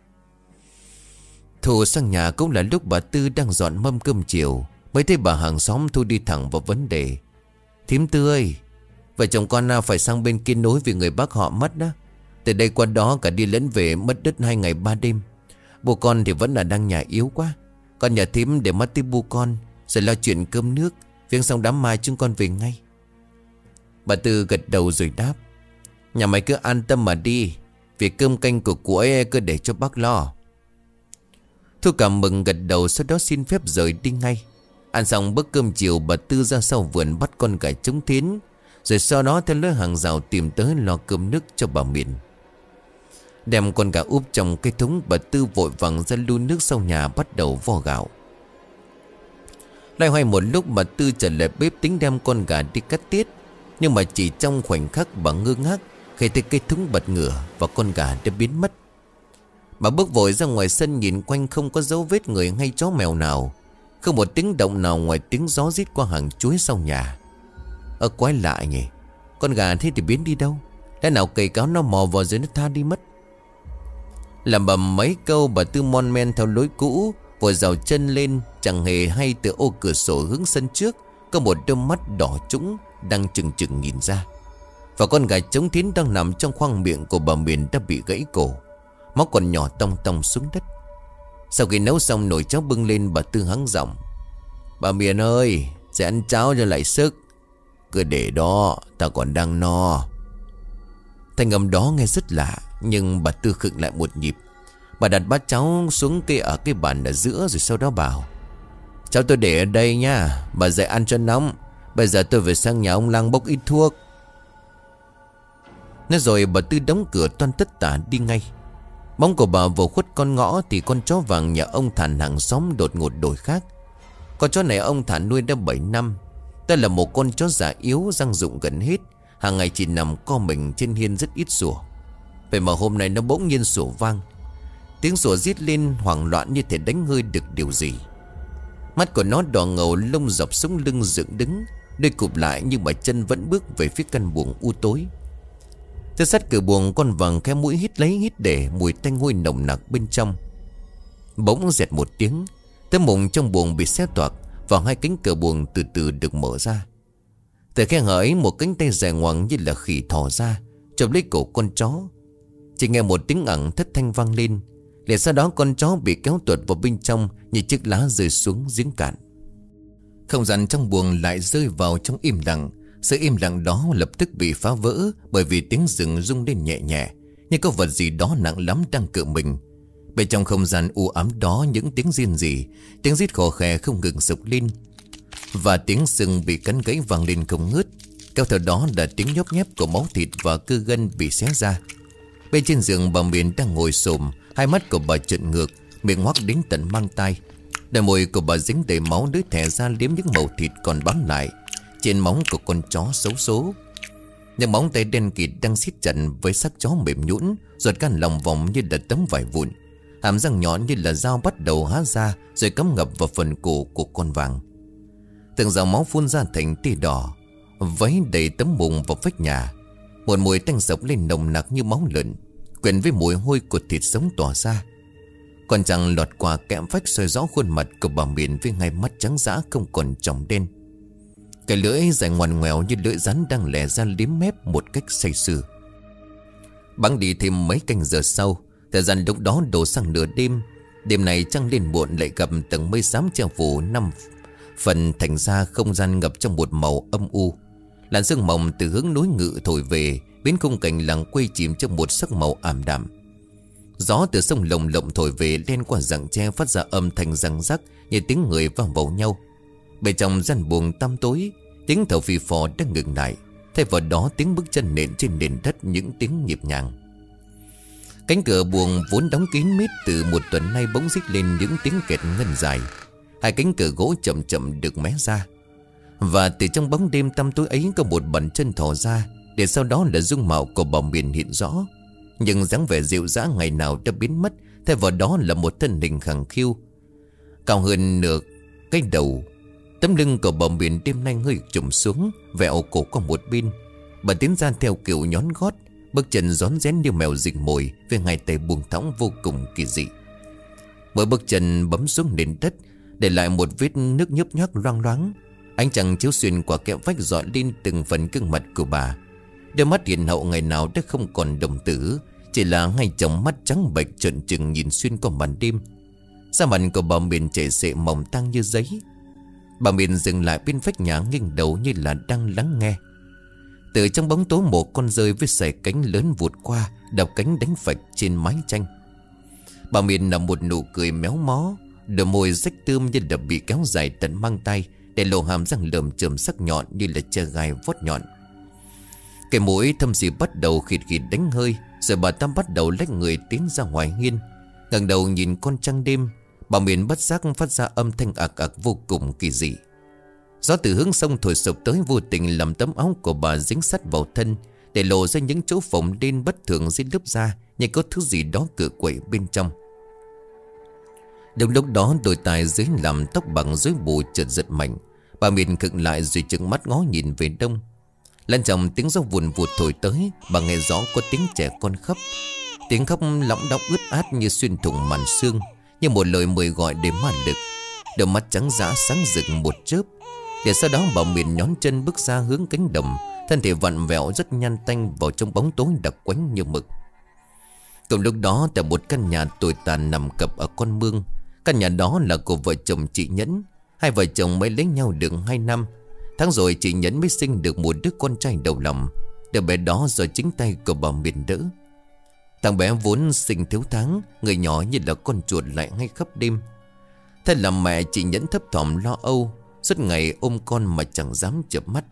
Thu sang nhà cũng là lúc bà Tư đang dọn mâm cơm chiều, mới thấy bà hàng xóm Thu đi thẳng vào vấn đề. Thím Tư ơi, vợ chồng con phải sang bên kia nối vì người bác họ mất đó. Từ đây qua đó cả đi lẫn về mất đứt 2 ngày 3 đêm. Bố con thì vẫn là đang nhà yếu quá. Con nhờ thím để mắt tới bu con, rồi lo chuyện cơm nước. Viếng xong đám mai chúng con về ngay. Bà Tư gật đầu rồi đáp. Nhà mày cứ an tâm mà đi. Việc cơm canh của cụ ấy cứ để cho bác lo. Thu cảm mừng gật đầu, sau đó xin phép rời đi ngay. Ăn xong bữa cơm chiều, bà Tư ra sau vườn bắt con gà trống thiến, rồi sau đó theo lối hàng rào tìm tới lo cơm nước cho bà Miền. Đem con gà úp trong cái thúng, bà Tư vội vàng ra lu nước sau nhà bắt đầu vo gạo. Loay hoay một lúc, bà Tư trở lại bếp tính đem con gà đi cắt tiết. Nhưng mà chỉ trong khoảnh khắc bà ngơ ngác khi thấy cây thúng bật ngửa và con gà đã biến mất. Bà bước vội ra ngoài sân nhìn quanh, không có dấu vết người hay chó mèo nào. Không một tiếng động nào ngoài tiếng gió rít qua hàng chuối sau nhà. Quái lạ nhỉ, con gà thế thì biến đi đâu? Lẽ nào cây cáo nó mò vào dưới nó tha đi mất? Làm bầm mấy câu, bà Tư mon men theo lối cũ, vội rào chân lên. Chẳng hề hay từ ô cửa sổ hướng sân trước có một đôi mắt đỏ trũng đang chừng chừng nhìn ra. Và con gà trống thiến đang nằm trong khoang miệng của bà Miền đã bị gãy cổ, máu còn nhỏ tong tong xuống đất. Sau khi nấu xong nồi cháo bưng lên, bà Tư hắng giọng. Bà Miền ơi, sẽ ăn cháo cho lại sức. Cứ để đó, ta còn đang no. Thanh âm đó nghe rất lạ, nhưng bà Tư khựng lại một nhịp. Bà đặt bát cháo xuống ở cái bàn ở giữa, rồi sau đó bảo. Cháo tôi để ở đây nha, bà dậy ăn cho nóng. Bây giờ tôi phải sang nhà ông Lang bốc ít thuốc. Nói rồi bà Tư đóng cửa toan tất tả đi ngay. Bóng của bà vừa khuất con ngõ thì con chó vàng nhà ông Thản hàng xóm đột ngột đổi khác. Con chó này ông Thản nuôi đã 7 năm. Đây là một con chó già yếu, răng rụng gần hết, hàng ngày chỉ nằm co mình trên hiên rất ít sủa. Vậy mà hôm nay nó bỗng nhiên sủa vang. Tiếng sủa rít lên hoảng loạn như thể đánh hơi được điều gì. Mắt của nó đỏ ngầu, lông dọc sống lưng dựng đứng, đôi cụp lại nhưng mà chân vẫn bước về phía căn buồng u tối. Từ sát cửa buồng, con vàng khẽ mũi hít lấy hít để mùi tanh hôi nồng nặc bên trong. Bỗng dẹt một tiếng, tấm mùng trong buồng bị xé toạc và 2 cánh cửa buồng từ từ được mở ra. Từ khe hở ấy, một cánh tay dài ngoằng như là khỉ thò ra, chộp lấy cổ con chó. Chỉ nghe một tiếng ẳng thất thanh vang lên, liền sau đó con chó bị kéo tuột vào bên trong như chiếc lá rơi xuống giếng cạn. Không gian trong buồng lại rơi vào trong im lặng. Sự im lặng đó lập tức bị phá vỡ bởi vì tiếng rừng rung lên nhẹ nhẹ, như có vật gì đó nặng lắm đang cựa mình. Bên trong không gian u ám đó, những tiếng riêng rỉ, tiếng rít khò khè không ngừng sục lên, và tiếng sừng bị cắn gãy vang lên không ngớt. Kéo theo đó là tiếng nhóp nhép của máu thịt và cơ gân bị xé ra. Bên trên giường, bà Miền đang ngồi xổm, hai mắt của bà trợn ngược, miệng ngoác đến tận mang tai. Đôi môi của bà dính đầy máu, đứa thẻ ra liếm những mẩu thịt còn bám lại trên móng của con chó xấu số. Những móng tay đen kịt đang siết chặt với xác chó mềm nhũn, ruột gan lòng vòng như là tấm vải vụn, hàm răng nhọn như là dao bắt đầu há ra rồi cắm ngập vào phần cổ của con vàng. Từng dòng máu phun ra thành tia đỏ, vấy đầy tấm mùng vào vách nhà. Một mùi tanh sộc lên nồng nặc như máu lợn, quyện với mùi hôi của thịt sống tỏa ra. Còn chẳng lọt qua kẽm vách soi rõ khuôn mặt của bà Miền với hai mắt trắng dã không còn tròng đen. Cái lưỡi dài ngoằn ngoèo như lưỡi rắn đang lè ra liếm mép một cách say sưa. Bẵng đi thêm mấy canh giờ sau, thời gian lúc đó đổ sang nửa đêm. Đêm này trăng lên muộn lại gặp tầng mây xám che phủ 5 phần, thành ra không gian ngập trong một màu âm u. Làn sương mỏng từ hướng núi Ngự thổi về, biến khung cảnh làng quê chìm trong một sắc màu ảm đạm. Gió từ sông lồng lộng thổi về len qua rặng tre, phát ra âm thanh răng rắc như tiếng người va vào nhau. Bên trong gian buồng tăm tối, tiếng thở phì phò đã ngừng lại, thay vào đó tiếng bước chân nện trên nền đất những tiếng nhịp nhàng. Cánh cửa buồng vốn đóng kín mít từ một tuần nay bỗng rít lên những tiếng kẹt ngân dài. Hai cánh cửa gỗ chậm chậm được mé ra. Và từ trong bóng đêm tăm tối ấy có một bàn chân thò ra, để sau đó là dung mạo của bà Miền hiện rõ. Nhưng dáng vẻ dịu dã ngày nào đã biến mất, thay vào đó là một thân hình khẳng khiu, cao hơn nửa cái đầu. Tấm lưng của bà Miền đêm nay hơi trùng xuống, vẹo cổ qua một bên. Bà tiến ra theo kiểu nhón gót, bước chân rón rén như mèo rình mồi, với hai tay buông thõng vô cùng kỳ dị. Mỗi bước chân bấm xuống nền đất, để lại một vết nước nhấp nhác loang loáng. Ánh trăng chiếu xuyên qua kẽ vách rọi lên từng phần gương mặt của bà. Đôi mắt hiền hậu ngày nào đã không còn đồng tử, chỉ là hai tròng mắt trắng bệch trợn trừng nhìn xuyên qua màn đêm. Da mặt của bà Miền chảy xệ mỏng tang như giấy. Bà Miền dừng lại bên vách nhà, nghiêng đầu như là đang lắng nghe. Từ trong bóng tối một con dơi với sải cánh lớn vụt qua, đập cánh đánh phạch trên mái tranh. Bà Miền nở một nụ cười méo mó, đôi môi rách tươm như là bị kéo dài tận mang tay, để lộ hàm răng lởm chởm sắc nhọn như là chơ gai vót nhọn. Cái mũi thâm sì bắt đầu khịt khịt đánh hơi, rồi bà ta bắt đầu lách người tiến ra ngoài hiên. Ngẩng đầu nhìn con trăng đêm, bà Miền bất giác phát ra âm thanh ạc ạc vô cùng kỳ dị. Gió từ hướng sông thổi sộc tới, vô tình làm tấm áo của bà dính sắt vào thân, để lộ ra những chỗ phồng lên bất thường dưới lớp da, như có thứ gì đó cựa quậy bên trong. Đúng lúc đó, đôi tai dưới làm tóc bằng rối bù chợt giật mạnh. Bà Miền khựng lại rồi trừng mắt ngó nhìn về đông. Lan trong tiếng gió vùn vụt thổi tới, bà nghe rõ có tiếng trẻ con khóc. Tiếng khóc lỏng đọng ướt át như xuyên thủng màn xương, như một lời mời gọi để ma lực. Đôi mắt trắng dã sáng rực một chớp. Để sau đó bà Miền nhón chân bước ra hướng cánh đồng, thân thể vặn vẹo rất nhanh tanh vào trong bóng tối đặc quánh như mực. Cùng lúc đó, tại một căn nhà tồi tàn nằm cập ở con mương. Căn nhà đó là của vợ chồng chị Nhẫn. Hai vợ chồng mới lấy nhau được 2 năm. Tháng rồi chị Nhẫn mới sinh được một đứa con trai đầu lòng. Đứa bé đó do chính tay của bà Miền đỡ. Thằng bé vốn sinh thiếu tháng, người nhỏ như là con chuột lại ngay khắp đêm. Thế là mẹ chị Nhẫn thấp thỏm lo âu, suốt ngày ôm con mà chẳng dám chợp mắt.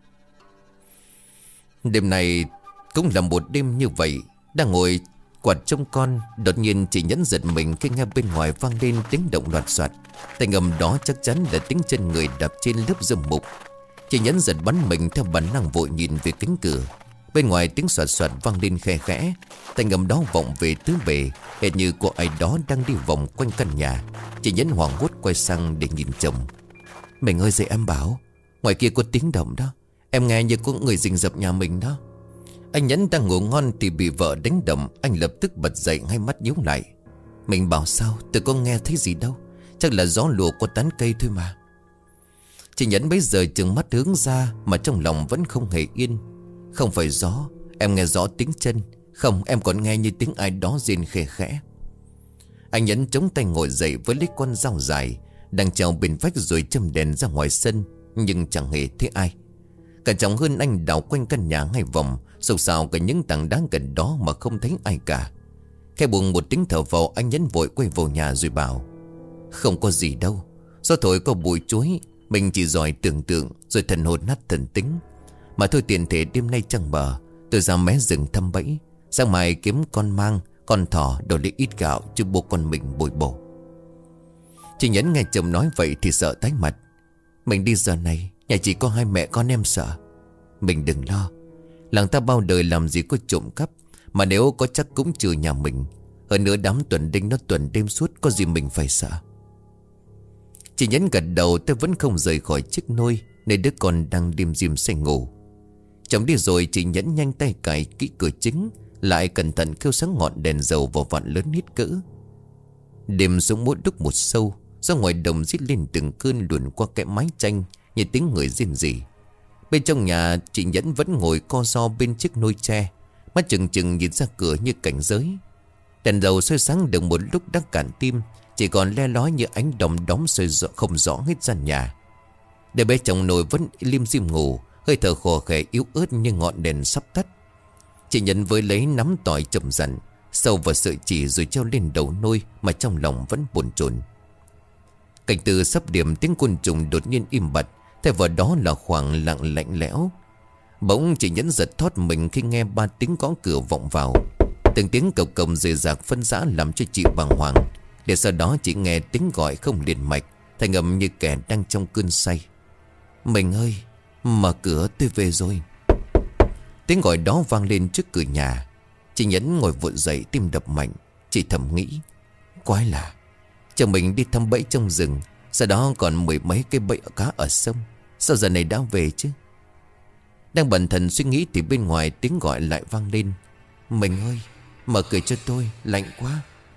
Đêm này cũng là một đêm như vậy. Đang ngồi quạt trông con, đột nhiên chị Nhẫn giật mình khi nghe bên ngoài vang lên tiếng động loạt soạt. Thanh âm đó chắc chắn là tiếng chân người đạp trên lớp rơm mục. Chị Nhẫn giật bắn mình theo bản năng vội nhìn về cánh cửa. Bên ngoài tiếng soạt soạt vang lên khe khẽ. Thanh âm đó vọng về tứ bề, hệt như có ai đó đang đi vòng quanh căn nhà. Chị Nhẫn hoảng hốt quay sang để nhìn chồng. Mình ơi, dậy em bảo, ngoài kia có tiếng động đó. Em nghe như có người rình rập nhà mình đó. Anh Nhẫn đang ngủ ngon thì bị vợ đánh đập. Anh lập tức bật dậy, hai mắt nhíu lại. Mình bảo sao, tôi có nghe thấy gì đâu. Chắc là gió lùa qua tán cây thôi mà. Chị Nhẫn bấy giờ trừng mắt hướng ra, mà trong lòng vẫn không hề yên. Không phải gió, em nghe rõ tiếng chân. Không, em còn nghe như tiếng ai đó rên khẽ khẽ. Anh Nhẫn chống tay ngồi dậy với lấy con dao dài đang treo bên vách, rồi châm đèn ra ngoài sân. Nhưng chẳng hề thấy ai. Cẩn trọng hơn, anh đảo quanh căn nhà hai vòng, sâu xào cả những tảng đá gần đó mà không thấy ai cả. Khẽ buông một tiếng thở vào, anh Nhẫn vội quay vào nhà rồi bảo. Không có gì đâu, gió thổi có bụi chuối. Mình chỉ giỏi tưởng tượng, rồi thần hồn nát thần tính. Mà thôi, tiền thể đêm nay chẳng bờ, tôi ra mé rừng thăm bẫy. Sáng mai kiếm con mang, con thỏ đổi lấy ít gạo cho bố con mình bồi bổ. Chị Nhẫn nghe chồng nói vậy thì sợ tái mặt. Mình đi giờ này, nhà chỉ có hai mẹ con, em sợ. Mình đừng lo, làng ta bao đời làm gì có trộm cắp. Mà nếu có chắc cũng trừ nhà mình. Hơn nữa đám tuần đinh nó tuần đêm suốt, có gì mình phải sợ. Chị Nhẫn gật đầu. Tôi vẫn không rời khỏi chiếc nôi nơi đứa con đang đêm dim say ngủ. Chồng đi rồi, chị Nhẫn nhanh tay cài kỹ cửa chính, lại cẩn thận khêu sáng ngọn đèn dầu vào vặn lớn hết cỡ. Đêm xuống mỗi lúc một sâu. Ra ngoài đồng rít lên từng cơn luồn qua cái mái tranh như tiếng người rên rỉ. Bên trong nhà, chị Nhẫn vẫn ngồi co ro bên chiếc nôi tre, mắt chừng chừng nhìn ra cửa như cảnh giới. Đèn dầu soi sáng được một lúc đã cạn tim, chỉ còn le lói như ánh đom đóm soi không rõ hết gian nhà. Đứa bé chồng nồi vẫn lim dim ngủ, hơi thở khò khè yếu ớt như ngọn đèn sắp tắt. Chị Nhẫn với lấy nắm tỏi chậm dặn sâu vào sợi chỉ rồi treo lên đầu nôi, mà trong lòng vẫn bồn chồn. Cảnh từ sắp điểm, tiếng côn trùng đột nhiên im bặt, thay vào đó là khoảng lặng lạnh lẽo. Bỗng chị Nhẫn giật thót mình khi nghe 3 tiếng gõ cửa vọng vào. Từng tiếng cộc cồng rời rạc phân rã làm cho chị bàng hoàng. Để sau đó chị nghe tiếng gọi không liền mạch, Thành âm như kẻ đang trong cơn say. Mình ơi, mở cửa, tôi về rồi. Tiếng gọi đó vang lên trước cửa nhà. Chị Nhẫn ngồi vội dậy, tim đập mạnh. Chị thầm nghĩ, quái lạ, chồng mình đi thăm bẫy trong rừng, sau đó còn mười mấy cái bẫy cá ở sông, sao giờ này đã về chứ? Đang bần thần suy nghĩ thì bên ngoài tiếng gọi lại vang lên. Mình ơi, mở cửa cho tôi, lạnh quá.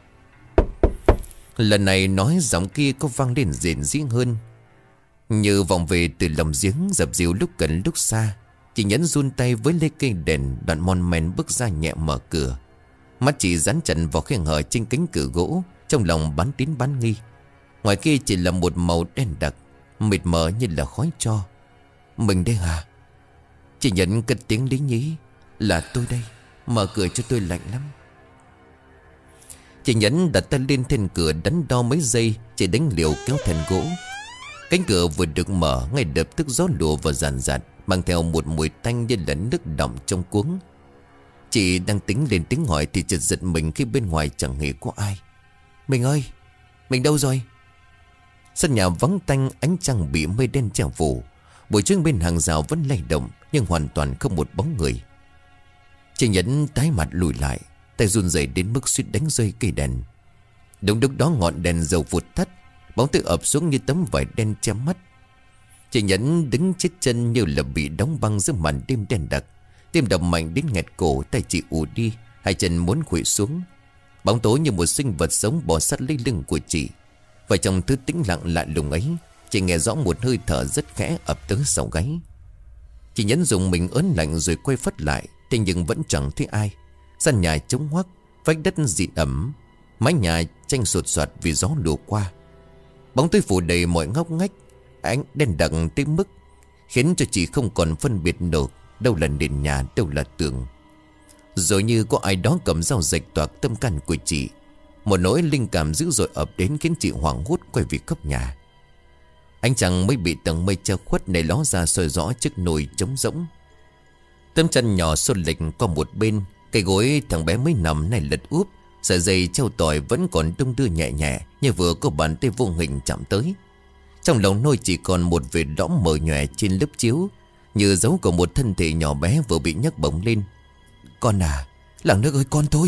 Lần này nói giọng kia có vang lên rền rĩ hơn, như vọng về từ lòng giếng, dập dìu lúc gần lúc xa. Chị Nhẫn run tay với lấy cây đèn, đoạn mon men bước ra nhẹ mở cửa. Mắt chị dán chặt vào khe hở trên cánh cửa gỗ, trong lòng bán tín bán nghi. Ngoài kia chỉ là một màu đen đặc, mịt mờ như là khói tro. Mình đây hả? Chị Nhẫn cất tiếng lý nhí. Là tôi đây, mở cửa cho tôi, lạnh lắm. Chị Nhẫn đặt tay lên then cửa, đắn đo mấy giây, chị đánh liều kéo then gỗ. Cánh cửa vừa được mở, ngay lập tức gió lùa vào ràn rạt, mang theo một mùi tanh như là nước đọng trong cuống. Chị đang tính lên tiếng hỏi thì chợt giật mình khi bên ngoài chẳng hề có ai. Mình ơi, mình đâu rồi? Sân nhà vắng tanh, ánh trăng bị mây đen che phủ. Bụi trứng bên hàng rào vẫn lay động, nhưng hoàn toàn không một bóng người. Chị Nhẫn tái mặt lùi lại, tay run rẩy đến mức suýt đánh rơi cây đèn. Đúng lúc đó ngọn đèn dầu vụt tắt, bóng tối ập xuống như tấm vải đen che mắt. Chị Nhẫn đứng chết chân như là bị đóng băng giữa màn đêm đen đặc. Tim đập mạnh đến nghẹt cổ, tay chị ù đi, hai chân muốn khuỵu xuống. Bóng tối như một sinh vật sống bò sát lấy lưng của chị. Và trong thứ tĩnh lặng lạ lùng ấy, chị nghe rõ một hơi thở rất khẽ ập tới sau gáy. Chị Nhẫn dùng mình ớn lạnh rồi quay phất lại, thế nhưng vẫn chẳng thấy ai. Sàn nhà trống hoác, vách đất dịn ẩm, mái nhà tranh sột soạt vì gió lùa qua. Bóng tối phủ đầy mọi ngóc ngách, ánh đen đặc tới mức khiến cho chị không còn phân biệt nổi đâu là nền nhà, đâu là tường. Rồi như có ai đó cầm dao rạch toạc tâm can của chị. Một nỗi linh cảm dữ dội ập đến khiến chị hoảng hốt quay về khắp nhà. Ánh trăng mới bị tầng mây che khuất này ló ra soi rõ chiếc nồi trống rỗng. Tấm chân nhỏ xô lệch qua một bên, cây gối thằng bé mới nằm này lật úp, sợi dây treo tỏi vẫn còn đung đưa nhẹ nhẹ như vừa có bàn tay vô hình chạm tới. Trong lòng nôi chỉ còn một vệt lõm mờ nhòe trên lớp chiếu, như dấu của một thân thể nhỏ bé vừa bị nhấc bổng lên. Con à, làng nước ơi, con tôi!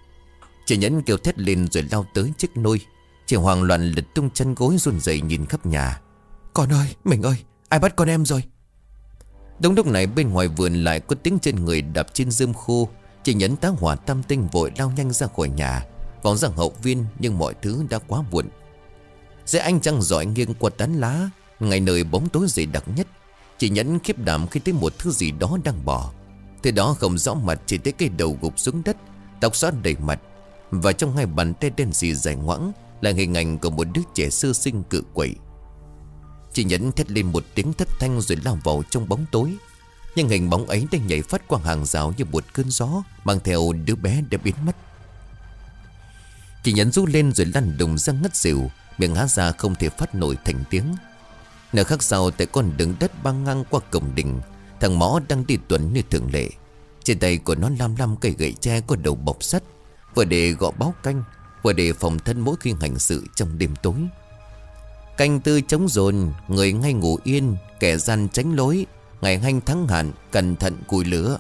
Chị Nhẫn kêu thét lên rồi lao tới chiếc nôi. Chị hoang loạn lật tung chân gối run rẩy nhìn khắp nhà. Con ơi, mình ơi, ai bắt con em rồi? Đúng lúc này bên ngoài vườn lại có tiếng chân người đạp trên rơm khô. Chị Nhẫn tá hỏa tam tinh vội lao nhanh ra khỏi nhà, vòng ra hậu viên, nhưng mọi thứ đã quá muộn. Dưới ánh trăng rọi nghiêng qua tán lá, ngày nơi bóng tối dày đặc nhất, chị Nhẫn khiếp đảm khi thấy một thứ gì đó đang bò. Thế đó không rõ mặt, chỉ thấy cái đầu gục xuống đất, tóc xõa đầy mặt, và trong hai bàn tay đen sì dài ngoãng là hình ảnh của một đứa trẻ sơ sinh cự quậy. Chị Nhẫn thét lên một tiếng thất thanh rồi lao vào trong bóng tối. Nhưng hình bóng ấy đang nhảy phát qua hàng rào như một cơn gió, mang theo đứa bé đã biến mất. Chị Nhẫn rú lên rồi lăn đùng ra ngất xỉu, miệng há ra không thể phát nổi thành tiếng. Nửa khắc sau, tại con đường đất băng ngang qua cổng đình, thằng Mõ đang đi tuần như thường lệ. Trên tay của nó lam lam cây gậy tre có đầu bọc sắt, vừa để gõ báo canh, vừa để phòng thân mỗi khi hành sự trong đêm tối. Canh tư chống dồn, người ngay ngủ yên, kẻ gian tránh lối, ngày hanh thắng hạn, cẩn thận cùi lửa.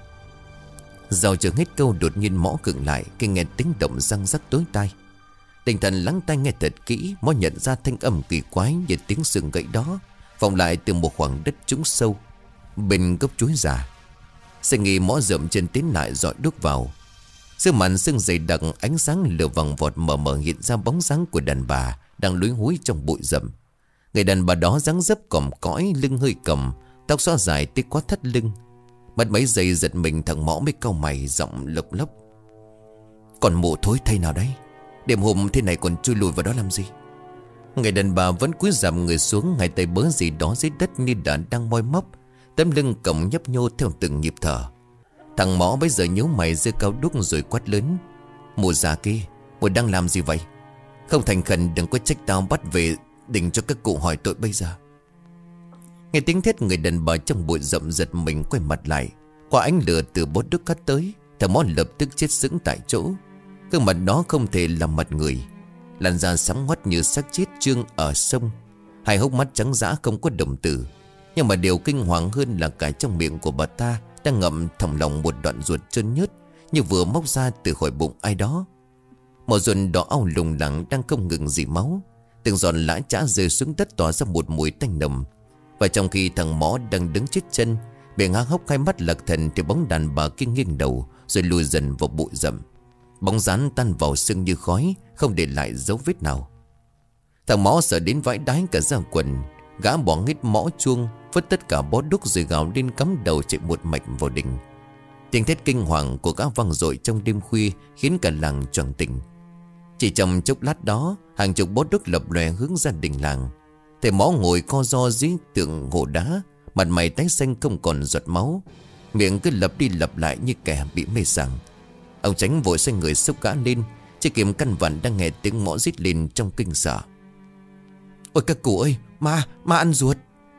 Dạo chưa hết câu, đột nhiên Mõ khựng lại khi nghe tiếng động răng rắc tối tai. Tinh thần lắng tai nghe thật kỹ, Mõ nhận ra thanh âm kỳ quái như tiếng sừng gậy đó vọng lại từ một khoảng đất trũng sâu bên gốc chuối già. Sẽ nghi Mõ dậm chân tiến lại dọi đuốc vào. Giữa màn sương dày đặc, ánh sáng lửa vòng vọt mờ mờ hiện ra bóng dáng của đàn bà đang lúi húi trong bụi rậm. Người đàn bà đó dáng dấp còm cõi, lưng hơi còng, tóc xõa dài tới quá thắt lưng. Mất mấy giây giật mình, thằng Mõ mới cau mày, giọng lộc lốc. Còn mụ thối thay nào đấy? Đêm hôm thế này còn chui lùi vào đó làm gì? Người đàn bà vẫn cúi rằm người xuống, hai tay bớ gì đó dưới đất như đã đang moi móc, tấm lưng còng nhấp nhô theo từng nhịp thở. Thằng Mõ bây giờ nhíu mày giơ cao đúc rồi quát lớn. Mụ già kia, mụ đang làm gì vậy? Không thành khẩn đừng có trách tao bắt về đình cho các cụ hỏi tội bây giờ. Nghe tiếng thét, người đàn bà trong bụi rậm giật mình quay mặt lại. Qua ánh lửa từ bốt đúc cắt tới, thằng Mõ lập tức chết sững tại chỗ. Gương mặt đó không thể làm mặt người. làn da sáng ngoắt như xác chết trương ở sông, hai hốc mắt trắng dã không có đồng tử. Nhưng mà điều kinh hoàng hơn là cả trong miệng của bà ta đang ngậm thòng lòng một đoạn ruột trơn nhớt, như vừa móc ra từ khỏi bụng ai đó. Một ruột đỏ au lùng lẳng đang không ngừng rỉ máu, từng giọt lã chã rơi xuống đất tỏa ra một mùi tanh nồng. Và trong khi thằng Mõ đang đứng chết chân, miệng há hốc hai mắt lạc thần, thì bóng đàn bà kia nghiêng đầu rồi lùi dần vào bụi rậm. Bóng dán tan vào sương như khói, không để lại dấu vết nào. Thằng Mõ sợ đến vãi đái cả da quần. Gã bỏ nghít mõ chuông, vứt tất cả bó đúc rồi gào lên cắm đầu chạy một mạch vào đình. Tiếng thét kinh hoàng của gã vang dội trong đêm khuya khiến cả làng choàng tỉnh. Chỉ trong chốc lát đó, hàng chục bó đúc lập lòe hướng ra đình làng. Thầy Mõ ngồi co ro dưới tượng gỗ đá, mặt mày tái xanh không còn giọt máu, miệng cứ lặp đi lặp lại như kẻ bị mê sảng. Ông Chánh vội xoay người xốc gã lên, chỉ kìm căn vặn đang nghe tiếng Mõ rít lên trong kinh sợ. Ôi các cụ ơi, ma ăn ruột.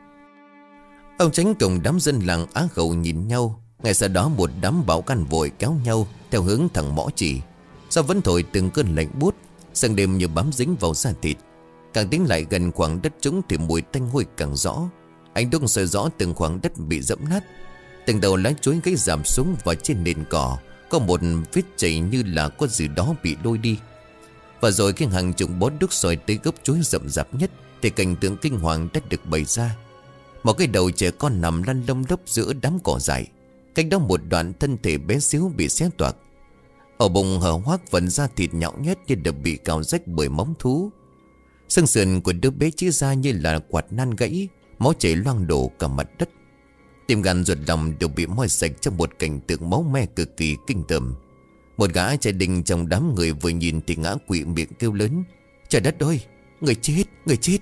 Ông Chánh cùng đám dân làng á khẩu nhìn nhau. Ngay sau đó một đám bảo can vội kéo nhau theo hướng thằng Mõ chỉ. Sao vẫn thổi từng cơn lạnh buốt, sương đêm như bám dính vào da thịt. Càng tiến lại gần khoảng đất trũng thì mùi tanh hôi càng rõ. Ánh đuốc soi rõ từng khoảng đất bị dẫm nát, từng đầu lá chuối gãy rạp xuống, và trên nền cỏ có một vết chảy như là có gì đó bị lôi đi. Và rồi khi hàng chục bó đuốc soi tới gốc chuối rậm rạp nhất thì cảnh tượng kinh hoàng đã được bày ra. Một cái đầu trẻ con nằm lăn lông lốc giữa đám cỏ dại, cách đó một đoạn thân thể bé xíu bị xé toạc. Ở bụng hở hoác phần da thịt nhão nhét như được bị cào rách bởi móng thú. Xương sườn của đứa bé chia ra như là quạt nan gãy, máu chảy loang đổ cả mặt đất. Tim gan ruột lòng đều bị moi sạch trong một cảnh tượng máu me cực kỳ kinh tởm. Một gã trai đình trong đám người vừa nhìn thì ngã quỵ miệng kêu lớn: Trời đất ơi, người chết, người chết.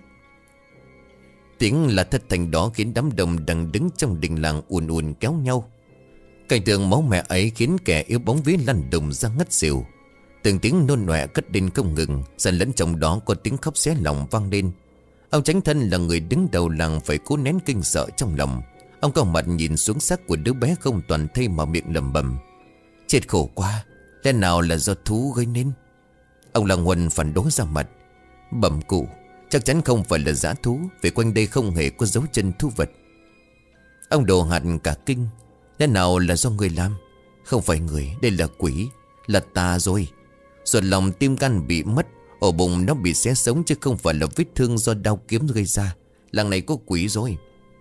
Tiếng là thất thanh đó khiến đám đông đang đứng trong đình làng ùn ùn kéo nhau. Cảnh tượng máu mẹ ấy khiến kẻ yếu bóng vía lăn đùng ra ngất xỉu. Từng tiếng nôn nọe cất lên không ngừng, xen lẫn trong đó có tiếng khóc xé lòng vang lên. Ông Chánh thân là người đứng đầu làng phải cố nén kinh sợ trong lòng. Ông cau mặt nhìn xuống xác của đứa bé không toàn thây mà miệng lẩm bẩm: Chết khổ quá, lẽ nào là do thú gây nên? Ông Lăng Huân phản đối ra mặt: Bẩm cụ, chắc chắn không phải là dã thú, vì quanh đây không hề có dấu chân thú vật. Ông Đồ Hạt cả kinh: Lẽ nào là do người làm? Không phải người, đây là quỷ, là tà rồi. Ruột lòng tim gan bị mất, ổ bụng nó bị xé sống, chứ không phải là vết thương do đao kiếm gây ra. Làng này có quỷ rồi.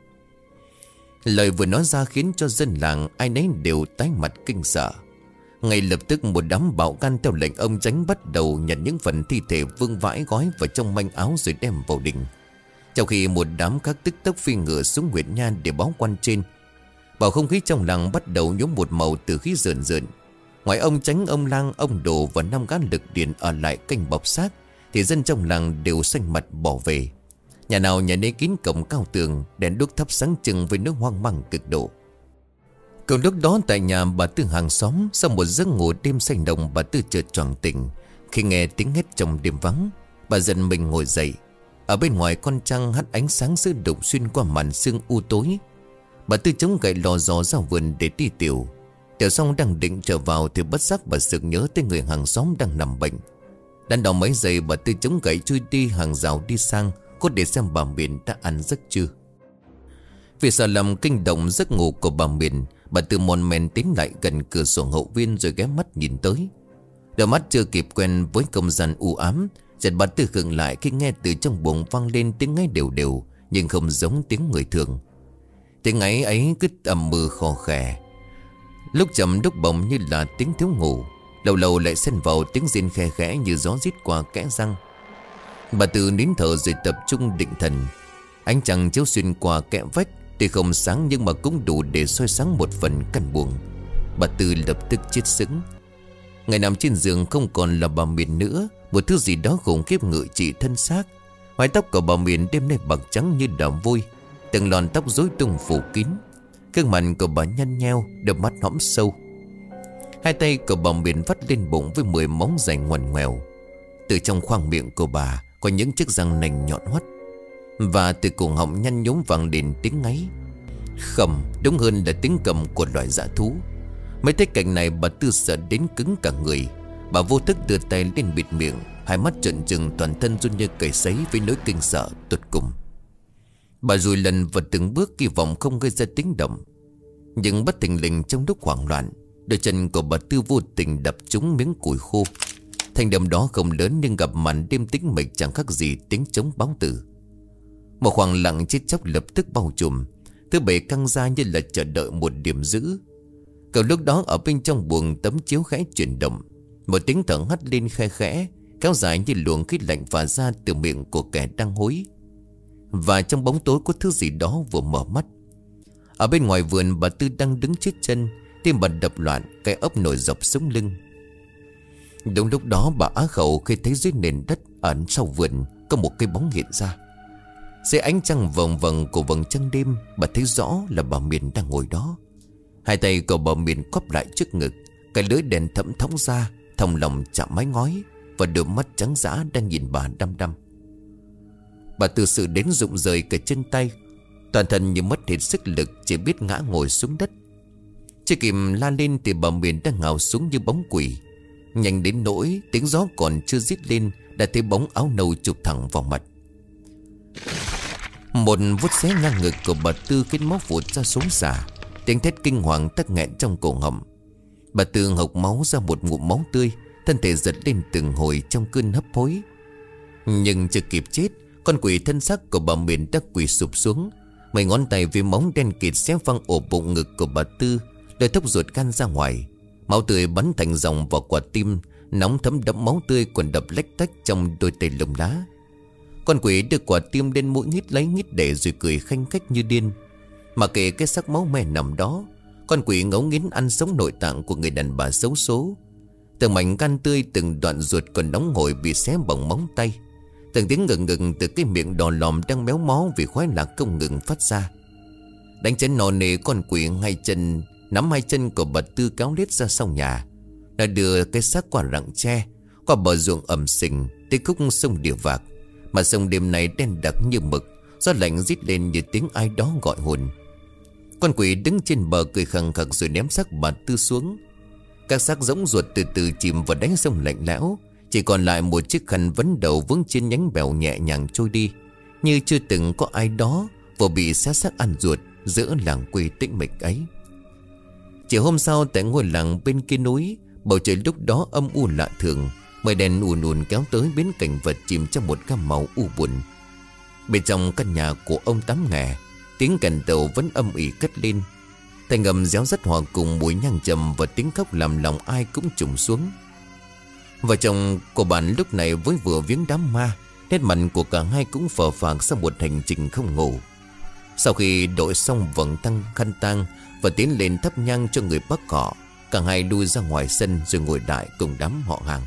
Lời vừa nói ra khiến cho dân làng ai nấy đều tái mặt kinh sợ. Ngay lập tức một đám bảo can theo lệnh ông Chánh bắt đầu nhặt những phần thi thể vương vãi gói vào trong manh áo rồi đem vào đình. Trong khi một đám khác tức tốc phi ngựa xuống huyện nha để báo quan trên. Bầu không khí trong làng bắt đầu nhuốm một màu từ khí rợn rợn. Ngoài ông Chánh, ông Lang, ông Đồ và 5 gã lực điện ở lại canh bọc xác, thì dân trong làng đều xanh mặt bỏ về. Nhà nào nhà nấy kín cổng cao tường, đèn đuốc thắp sáng trưng với nước hoang mang cực độ. Cùng lúc đó tại nhà bà Tư hàng xóm, sau một giấc ngủ đêm say nồng, bà Tư chợt choàng tỉnh khi nghe tiếng hét trong đêm vắng. Bà giật mình ngồi dậy. Ở bên ngoài con trăng hắt ánh sáng sứ đục xuyên qua màn sương u tối. Bà Tư chống gậy lò dò ra vườn để đi tiểu. Tiểu xong đang định trở vào thì bất giác bà sực nhớ tới người hàng xóm đang nằm bệnh. Đắn đo mấy giây, bà Tư chống gậy chui đi hàng rào đi sang, cốt để xem bà Miền đã ăn giấc chưa. Vì sợ làm kinh động giấc ngủ của bà Miền, bà Tư mòn men tiến lại gần cửa sổ hậu viên rồi ghé mắt nhìn tới. Đôi mắt chưa kịp quen với không gian u ám, chợt bà Tư khựng lại khi nghe từ trong bụng vang lên tiếng ngáy đều đều, nhưng không giống tiếng người thường. Tiếng ngáy ấy cứ ầm mừ khò khè, lúc chậm lúc bỗng như là tiếng thiếu ngủ, lâu lâu lại xen vào tiếng rên khe khẽ như gió rít qua kẽ răng. Bà Tư nín thở rồi tập trung định thần. Ánh trăng chiếu xuyên qua kẽ vách, tuy không sáng nhưng mà cũng đủ để soi sáng một phần căn buồng. Bà Tư lập tức chết sững. Ngày nằm trên giường không còn là bà Miền nữa, một thứ gì đó khủng khiếp ngự trị thân xác. Mái tóc của bà Miền đêm nay bạc trắng như đào vôi, từng lọn tóc rối tung phủ kín. Gương mặt của bà nhăn nheo, đôi mắt hõm sâu. Hai tay của bà Miền vắt lên bụng với 10 móng dài ngoằn ngoèo. Từ trong khoang miệng của bà có những chiếc răng nành nhọn hoắt, và từ cổ họng nhăn nhúm vang lên tiếng ngáy. Khẩm, đúng hơn là tiếng cầm của loài dã thú. Mấy thấy cảnh này bà Tư sợ đến cứng cả người. Bà vô thức đưa tay lên bịt miệng, hai mắt trợn trừng, toàn thân run như cầy sấy với nỗi kinh sợ tột cùng. Bà dùi lần và từng bước, kỳ vọng không gây ra tiếng động. Nhưng bất thình lình trong lúc hoảng loạn, đôi chân của bà Tư vô tình đập trúng miếng củi khô. Thành động đó không lớn nhưng gặp màn đêm tĩnh mịch chẳng khác gì tiếng trống báo tử. Một khoảng lặng chết chóc lập tức bao trùm. Thứ Bảy căng ra như là chờ đợi một điểm dữ. Cậu lúc đó ở bên trong buồng tấm chiếu khẽ chuyển động. Một tiếng thở hắt lên khe khẽ, kéo dài như luồng khí lạnh phả ra từ miệng của kẻ đang hối. Và trong bóng tối có thứ gì đó vừa mở mắt. Ở bên ngoài vườn, bà Tư đang đứng chết chân, tim bà đập loạn, cái ốc nổi dọc sống lưng. Đúng lúc đó bà á khẩu khi thấy dưới nền đất ẩn sau vườn có một cái bóng hiện ra. Dưới ánh trăng vầng vầng của vầng trăng đêm, bà thấy rõ là bà Miền đang ngồi đó. Hai tay của bà Miền khóp lại trước ngực, cái lưỡi đèn thẫm thõng ra, thòng lòng chạm mái ngói, và đôi mắt trắng dã đang nhìn bà đăm đăm. Bà từ sự đến rụng rời cả chân tay, toàn thân như mất hết sức lực, chỉ biết ngã ngồi xuống đất. Chưa kịp la lên thì bà Miền đang ngào xuống như bóng quỷ. Nhanh đến nỗi tiếng gió còn chưa rít lên đã thấy bóng áo nâu chụp thẳng vào mặt. Một vút xé ngang ngực của bà Tư khiến máu vụt ra xối xả. Tiếng thét kinh hoàng tắc nghẹn trong cổ họng. Bà Tư hộc máu ra một ngụm máu tươi, thân thể giật lên từng hồi trong cơn hấp hối. Nhưng chưa kịp chết, con quỷ thân xác của bà Miền đã quỳ sụp xuống. Mấy ngón tay với móng đen kịt xé văng ổ bụng ngực của bà Tư, để thốc ruột gan ra ngoài. Máu tươi bắn thành dòng vào quả tim, nóng thấm đẫm máu tươi còn đập lách tách trong đôi tay lồng lá. Con quỷ đưa quả tim lên mũi hít lấy hít để rồi cười khanh khách như điên. Mà kệ cái xác máu me nằm đó, con quỷ ngấu nghiến ăn sống nội tạng của người đàn bà xấu số. Từng mảnh gan tươi, từng đoạn ruột còn nóng hổi bị xé bằng móng tay. Từng tiếng ngừng ngừng từ cái miệng đỏ lòm đang méo mó vì khoái lạc không ngừng phát ra. Đánh chân nò nề, con quỷ nắm hai chân của bà Tư kéo lết ra sau nhà. Đã đưa cái xác qua rặng tre, qua bờ ruộng ẩm sình, tới khúc sông Địa Vạc. Mà sông đêm này đen đặc như mực, gió lạnh rít lên như tiếng ai đó gọi hồn. Con quỷ đứng trên bờ cười khằng khặc rồi ném xác bà Tư xuống. Các xác rỗng ruột từ từ chìm vào đáy sông lạnh lẽo. Chỉ còn lại một chiếc khăn vấn đầu vướng trên nhánh bèo nhẹ nhàng trôi đi, như chưa từng có ai đó vừa bị xé xác ăn ruột giữa làng quê tĩnh mịch ấy. Chiều hôm sau, tại ngôi làng bên kia núi, bầu trời lúc đó âm u lạ thường. Mây đen ùn ùn kéo tới biến cảnh vật chìm trong một gam màu u buồn. Bên trong căn nhà của ông Tám Nghè, tiếng kèn tàu vẫn âm ỉ cất lên. Thành ngầm réo rắt hòa cùng mùi nhang trầm và tiếng khóc làm lòng ai cũng trùng xuống. Vợ chồng của bạn lúc này với vừa viếng đám ma, nét mặt của cả hai cũng phờ phạc sau một hành trình không ngủ. Sau khi đội xong vầng tăng khăn tang và tiến lên thắp nhang cho người bác họ, cả hai đuôi ra ngoài sân rồi ngồi lại cùng đám họ hàng.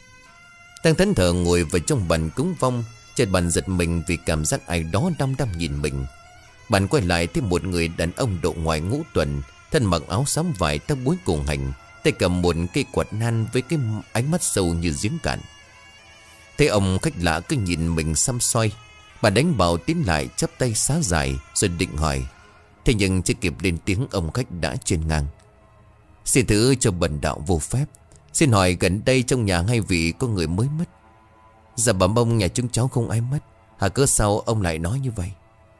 Tăng thẫn thờ ngồi vào trong bàn cúng vong. Trên bàn giật mình vì cảm giác ai đó đăm đăm nhìn mình. Bạn quay lại thấy một người đàn ông độ ngoài ngũ tuần, thân mặc áo xám vải tóc búi cùng hành, tay cầm một cây quạt nan với cái ánh mắt sâu như giếng cạn. Thấy ông khách lạ cứ nhìn mình xăm soi, bà đánh bảo tiến lại chắp tay xá dài rồi định hỏi. Thế nhưng chưa kịp lên tiếng, ông khách đã chen ngang: "Xin thứ cho bần đạo vô phép, xin hỏi gần đây trong nhà hai vị có người mới mất?" "Dạ bẩm ông, nhà chúng cháu không ai mất." "Hả, cớ sao ông lại nói như vậy?"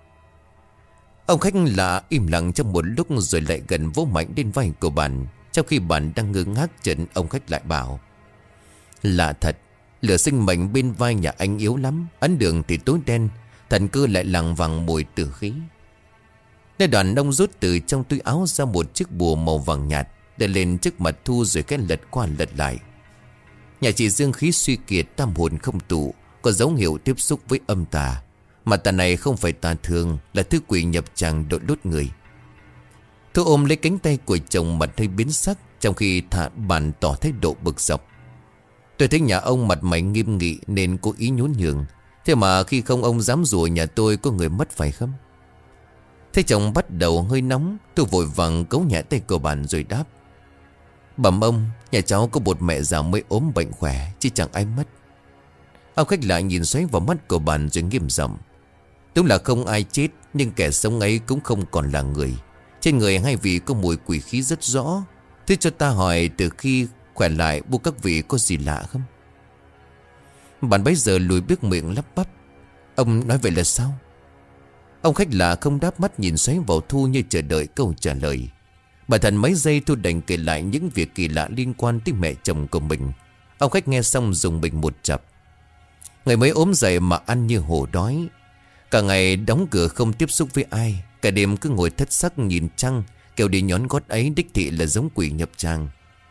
Ông khách lạ im lặng trong một lúc rồi lại gần vỗ mạnh lên vai của bạn. Trong khi bạn đang ngơ ngác chừng, ông khách lại bảo: "Lạ thật, lửa sinh mệnh bên vai nhà anh yếu lắm. Ấn đường thì tối đen, thần cơ lại lằng vằng mùi tử khí." Nên đoàn ông rút từ trong túi áo ra một chiếc bùa màu vàng nhạt, để lên trước mặt Thu rồi cái lật qua lật lại. Nhà chị dương khí suy kiệt, tam hồn không tụ, có dấu hiệu tiếp xúc với âm tà. Mà tà này không phải tà thường, là thứ quỷ nhập tràng đội lốt người. Thu ôm lấy cánh tay của chồng, mặt hơi biến sắc, trong khi bạn tỏ thái độ bực dọc. "Tôi thấy nhà ông mặt mày nghiêm nghị nên cố ý nhún nhường. Thế mà khi không ông dám rủa nhà tôi có người mất phải không?" Thấy chồng bắt đầu hơi nóng, tôi vội vàng cấu nhẹ tay của bạn rồi đáp: "Bẩm ông, nhà cháu có một mẹ già mới ốm bệnh khỏe, chứ chẳng ai mất." Ông khách lại nhìn xoáy vào mắt của bạn rồi nghiêm giọng: "Đúng là không ai chết, nhưng kẻ sống ấy cũng không còn là người. Trên người hai vị có mùi quỷ khí rất rõ. Thế cho ta hỏi, từ khi khỏe lại, bu các vị có gì lạ không?" Bạn bấy giờ lùi bước miệng lắp bắp: Ông nói vậy là sao? Ông khách lạ không đáp, mắt nhìn xoáy vào Thu như chờ đợi câu trả lời. Bà Thần mấy giây Thu đành kể lại những việc kỳ lạ liên quan tới mẹ chồng của mình. Ông khách nghe xong dùng mình một chập. Ngày mới ốm dậy mà ăn như hổ đói. Cả ngày đóng cửa không tiếp xúc với ai. Cả đêm cứ ngồi thất sắc nhìn trăng, kêu đi nhón gót ấy đích thị là giống quỷ nhập tràng.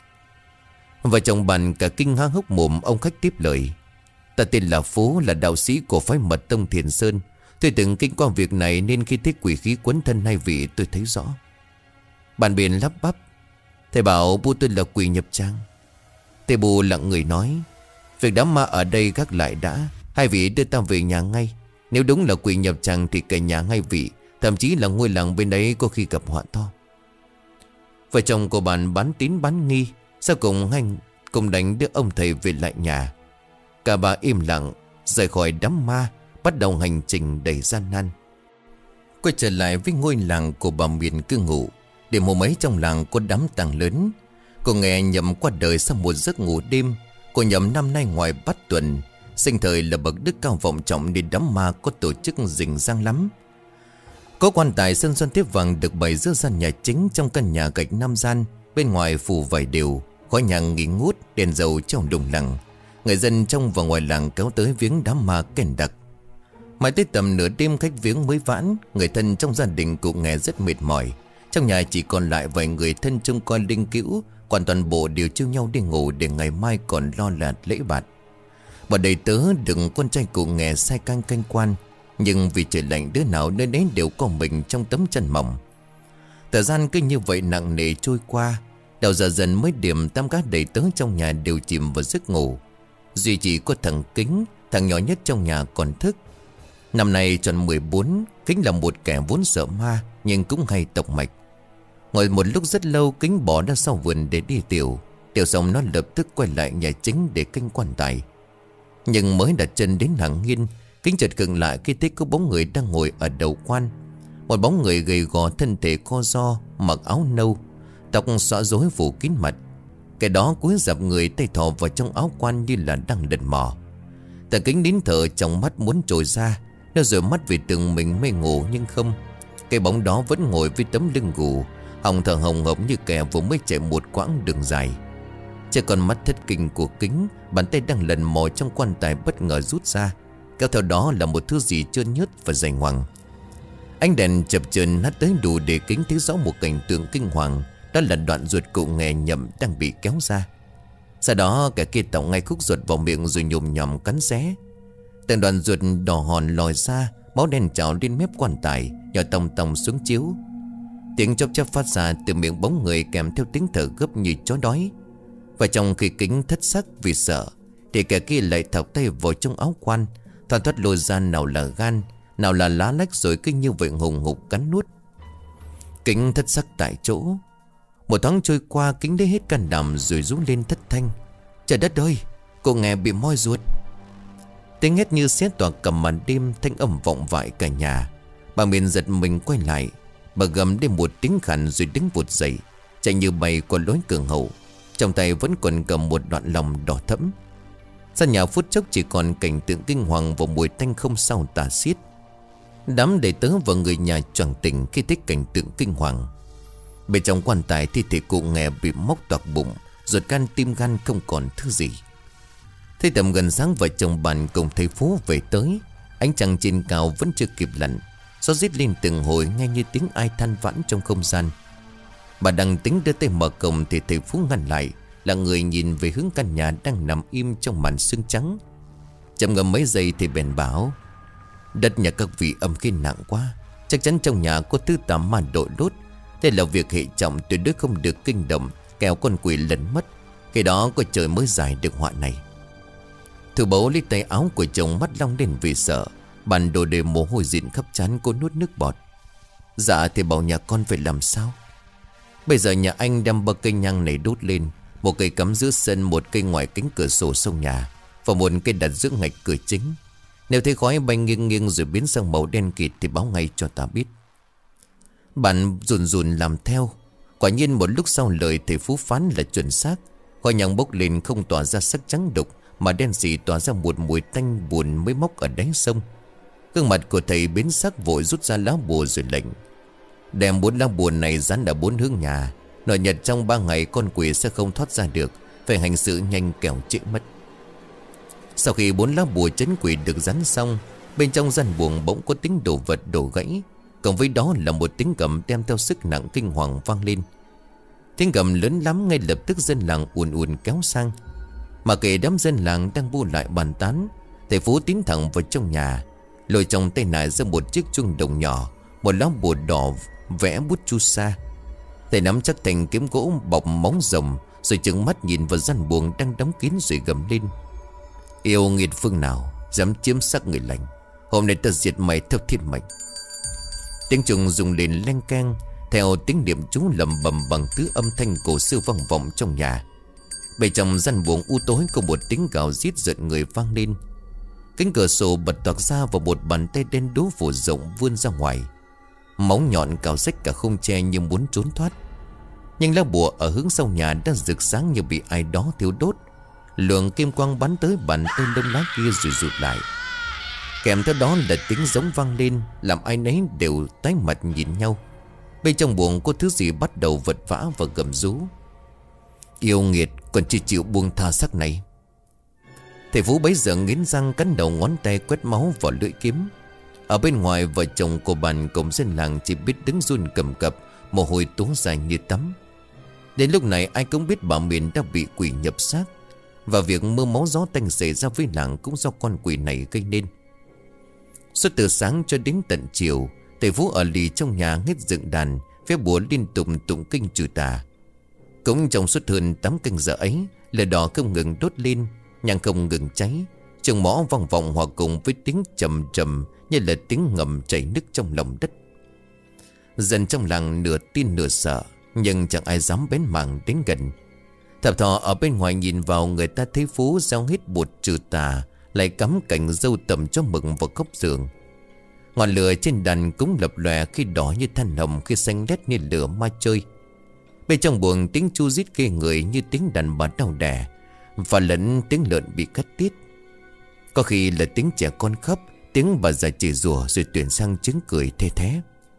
Vợ chồng bạn cả kinh há hốc mồm. Ông khách tiếp lời: Ta tên là Phú, là đạo sĩ của phái Mật Tông Thiền Sơn. Tôi từng kinh qua việc này nên khi thấy quỷ khí quấn thân hai vị tôi thấy rõ. Bạn biển lắp bắp: Thầy bảo bu tôi là quỷ nhập tràng. Thầy bù lặng người nói: Việc đám ma ở đây gác lại đã. Hai vị đưa ta về nhà ngay. Nếu đúng là quỷ nhập tràng thì cả nhà hai vị, thậm chí là ngôi làng bên đấy có khi gặp họa to. Vợ chồng của bạn bán tín bán nghi, sau cùng hành cùng đánh đưa ông thầy về lại nhà. Cả bà im lặng rời khỏi đám ma, bắt đầu hành trình đầy gian nan. Quay trở lại với ngôi làng của bà Miền cư ngụ. Đêm hôm ấy trong làng có đám tang lớn. Cô nghe Nhậm qua đời sau một giấc ngủ đêm. Cô Nhậm năm nay ngoài Bát Tuần, sinh thời là bậc đức cao vọng trọng nên đám ma có tổ chức rình rang lắm. Có quan tài sơn son tiếp vàng được bày giữa gian nhà chính. Trong căn nhà gạch 5 gian, bên ngoài phủ vải đều, khói nhang nghi ngút, đèn dầu trong đùng lặng. Người dân trong và ngoài làng kéo tới viếng đám ma kèn đặc. Mãi tới tầm nửa đêm khách viếng mới vãn. Người thân trong gia đình cũng nghe rất mệt mỏi. Trong nhà chỉ còn lại vài người thân trông coi linh cữu, còn toàn bộ đều chiêu nhau đi ngủ để ngày mai còn lo lạt lễ bạt. Bà đầy tớ đừng con trai cụ nghè sai canh canh quan, nhưng vì trời lạnh đứa nào nơi đấy đều có mình trong tấm chân mỏng. Thời gian cứ như vậy nặng nề trôi qua. Đầu giờ dần mới điểm, tam cá đầy tớ trong nhà đều chìm vào giấc ngủ. Duy chỉ có thằng Kính, thằng nhỏ nhất trong nhà còn thức. Năm nay tròn 14, Kính là một kẻ vốn sợ ma nhưng cũng hay tọc mạch. Ngồi một lúc rất lâu, Kính bỏ ra sau vườn để đi tiểu. Tiểu xong nó lập tức quay lại nhà chính để canh quan tài. Nhưng mới đặt chân đến hàng hiên, Kính chợt khựng lại khi thấy có bóng người đang ngồi ở đầu quan. Một bóng người gầy gò, thân thể co ro, mặc áo nâu, tóc xõa rối phủ kín mặt. Cái đó cúi dập người, tay thò vào trong áo quan như là đang lần mò. Thằng Kính nín thở, trong mắt muốn trồi ra. Nó rồi mắt về tường mình mê ngủ nhưng không. Cái bóng đó vẫn ngồi với tấm lưng gù, họng thở hồng hộc như kẻ vừa mới chạy một quãng đường dài. Trên con mắt thất kinh của Kính, bàn tay đang lần mò trong quan tài bất ngờ rút ra, kéo theo đó là một thứ gì trơn nhớt và dày ngoằng. Ánh đèn chập chờn hắt tới đủ để Kính thấy rõ một cảnh tượng kinh hoàng. Đó là đoạn ruột cụ nghè Nhậm đang bị kéo ra. Sau đó kẻ kia tọng ngay khúc ruột vào miệng rồi nhồm nhòm cắn xé. Từng đoạn ruột đỏ hòn lòi ra, máu đen trào lên mép quan tài, nhỏ tòng tòng xuống chiếu. Tiếng chóp chóp phát ra từ miệng bóng người kèm theo tiếng thở gấp như chó đói. Và trong khi Kính thất sắc vì sợ, thì kẻ kia lại thọc tay vào trong áo quan, thoăn thoắt lôi ra nào là gan, nào là lá lách, rồi cứ như vậy hùng hục cắn nuốt. Kính thất sắc tại chỗ. Một thoáng trôi qua, Kính lấy hết can đảm rồi rú lên thất thanh: Trời đất ơi, cô nghe bị moi ruột. Tiếng hét như xé toạc cả màn đêm, thanh âm vọng vãi cả nhà. Bà Miền giật mình quay lại. Bà gầm lên một tiếng khàn rồi đứng vụt dậy, chạy như bay qua lối cửa hậu. Trong tay vẫn còn cầm một đoạn lòng đỏ thẫm. Gian nhà phút chốc chỉ còn cảnh tượng kinh hoàng và mùi tanh không sao tả xiết. Đám đầy tớ và người nhà choàng tỉnh khi thấy cảnh tượng kinh hoàng. Bên trong quan tài thi thể cụ nghè bị móc toạc bụng, ruột gan tim gan không còn thứ gì. Thấy tầm gần sáng, vợ chồng bạn cùng thầy Phú về tới. Ánh trăng trên cao vẫn chưa kịp lặn, gió rít lên từng hồi nghe như tiếng ai than vãn trong không gian. Bà đang tính đưa tay mở cổng thì thầy Phú ngăn lại, là người nhìn về hướng căn nhà đang nằm im trong màn sương trắng. Chậm ngâm mấy giây thì bèn bảo: Đất nhà các vị âm khí nặng quá, chắc chắn trong nhà có thứ tà ma đội đốt. Đây là việc hệ trọng, tuyệt đối không được kinh động, kẻo con quỷ lấn mất. Khi đó có trời mới giải được họa này. Thư bấu lấy tay áo của chồng, mắt long lên vì sợ. Bàn đồ đề mồ hôi dịn khắp trán, cô nuốt nước bọt. Dạ thì bảo nhà con phải làm sao? Bây giờ nhà anh đem bậc cây nhang này đốt lên. Một cây cắm giữa sân, một cây ngoài cánh cửa sổ sông nhà, và một cây đặt giữa ngạch cửa chính. Nếu thấy khói bay nghiêng nghiêng rồi biến sang màu đen kịt thì báo ngay cho ta biết. Bạn run run làm theo. Quả nhiên một lúc sau lời thầy Phú phán là chuẩn xác. Khói nhang bốc lên không tỏa ra sắc trắng đục, mà đen sì tỏa ra một mùi tanh buồn mới mốc ở đáy sông. Gương mặt của thầy biến sắc, vội rút ra lá bùa rồi lệnh: đem 4 lá bùa này dán ở 4 hướng nhà. Nội nhật trong 3 ngày con quỷ sẽ không thoát ra được, phải hành sự nhanh kẻo trễ mất. Sau khi 4 lá bùa trấn quỷ được dán xong, bên trong gian buồng bỗng có tiếng đồ vật đổ gãy, cộng với đó là một tiếng gầm đem theo sức nặng kinh hoàng vang lên. Tiếng gầm lớn lắm, ngay lập tức dân làng ùn ùn kéo sang. Mà kể đám dân làng đang bu lại bàn tán, thầy Phú tiến thẳng vào trong nhà, lôi trong tay nải ra một chiếc chuông đồng nhỏ, một lá bùa đỏ vẽ bút chu sa. Thầy nắm chắc thành kiếm gỗ bọc móng rồng, rồi trừng mắt nhìn vào gian buồng đang đóng kín rồi gầm lên: yêu nghiệt phương nào dám chiếm xác người lành, hôm nay ta diệt mày theo thiên mệnh. Tiếng chuông rung lên leng keng, theo tiếng niệm chú lẩm bẩm bằng thứ âm thanh cổ xưa vang vọng trong nhà. Bên trong gian buồng u tối có một tiếng gào rít giận người vang lên. Cánh cửa sổ bật toạc ra và một bàn tay đen đố phủ rộng vươn ra ngoài. Móng nhọn cào rách cả khung tre như muốn trốn thoát. Nhưng lá bùa ở hướng sau nhà đã rực sáng như bị ai đó thiêu đốt. Luồng kim quang bắn tới bàn tay lông lá kia rồi rụt lại. Kèm theo đó là tiếng giống vang lên, làm ai nấy đều tái mặt nhìn nhau. Bên trong buồng có thứ gì bắt đầu vật vã và gầm rú: yêu nghiệt, còn chưa chịu buông tha xác này. Thầy Phú bấy giờ nghiến răng cắn đầu ngón tay quét máu vào lưỡi kiếm. Ở bên ngoài, vợ chồng của bàn cùng dân làng chỉ biết đứng run cầm cập, mồ hôi túa dài như tắm. Đến lúc này ai cũng biết bà Miền đã bị quỷ nhập xác, và việc mưa máu gió tanh xảy ra với làng cũng do con quỷ này gây nên. Suốt từ sáng cho đến tận chiều, thầy Phú ở lì trong nhà hết dựng đàn, phép búa liên tục tụng kinh trừ tà. Cũng trong suốt hơn 8 canh giờ ấy, lửa đỏ không ngừng đốt lên, nhang không ngừng cháy, trường mõ vang vọng hòa cùng với tiếng trầm trầm như là tiếng ngầm chảy nước trong lòng đất. Dân trong làng nửa tin nửa sợ, nhưng chẳng ai dám bén mảng đến gần. Thập thò ở bên ngoài nhìn vào, người ta thấy Phú giao hết bột trừ tà, lại cắm cành dâu tầm cho mực vào góc giường. Ngọn lửa trên đàn cũng lập lòe, khi đỏ như than hồng, khi xanh lét như lửa ma chơi. Bên trong buồng tiếng chu rít ghê người như tiếng đàn bà đau đẻ, và lẫn tiếng lợn bị cắt tiết. Có khi là tiếng trẻ con khóc, tiếng bà già chửi rủa, rồi chuyển sang tiếng cười thê thé.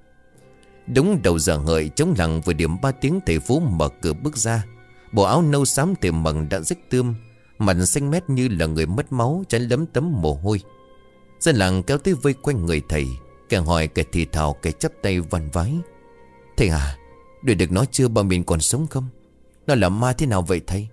Đúng đầu giờ hợi, trống lặng vừa điểm 3 tiếng, thầy Phú mở cửa bước ra. Bộ áo nâu xám tiềm mẩn đã rách tươm, mặt xanh mét như là người mất máu, trán lấm tấm mồ hôi. Dân làng kéo tới vây quanh người thầy, kẻ hỏi kẻ thì thào, kẻ chắp tay van vái: thầy à, để được nói chưa, bà mình còn sống không? Nó là ma thế nào vậy thầy?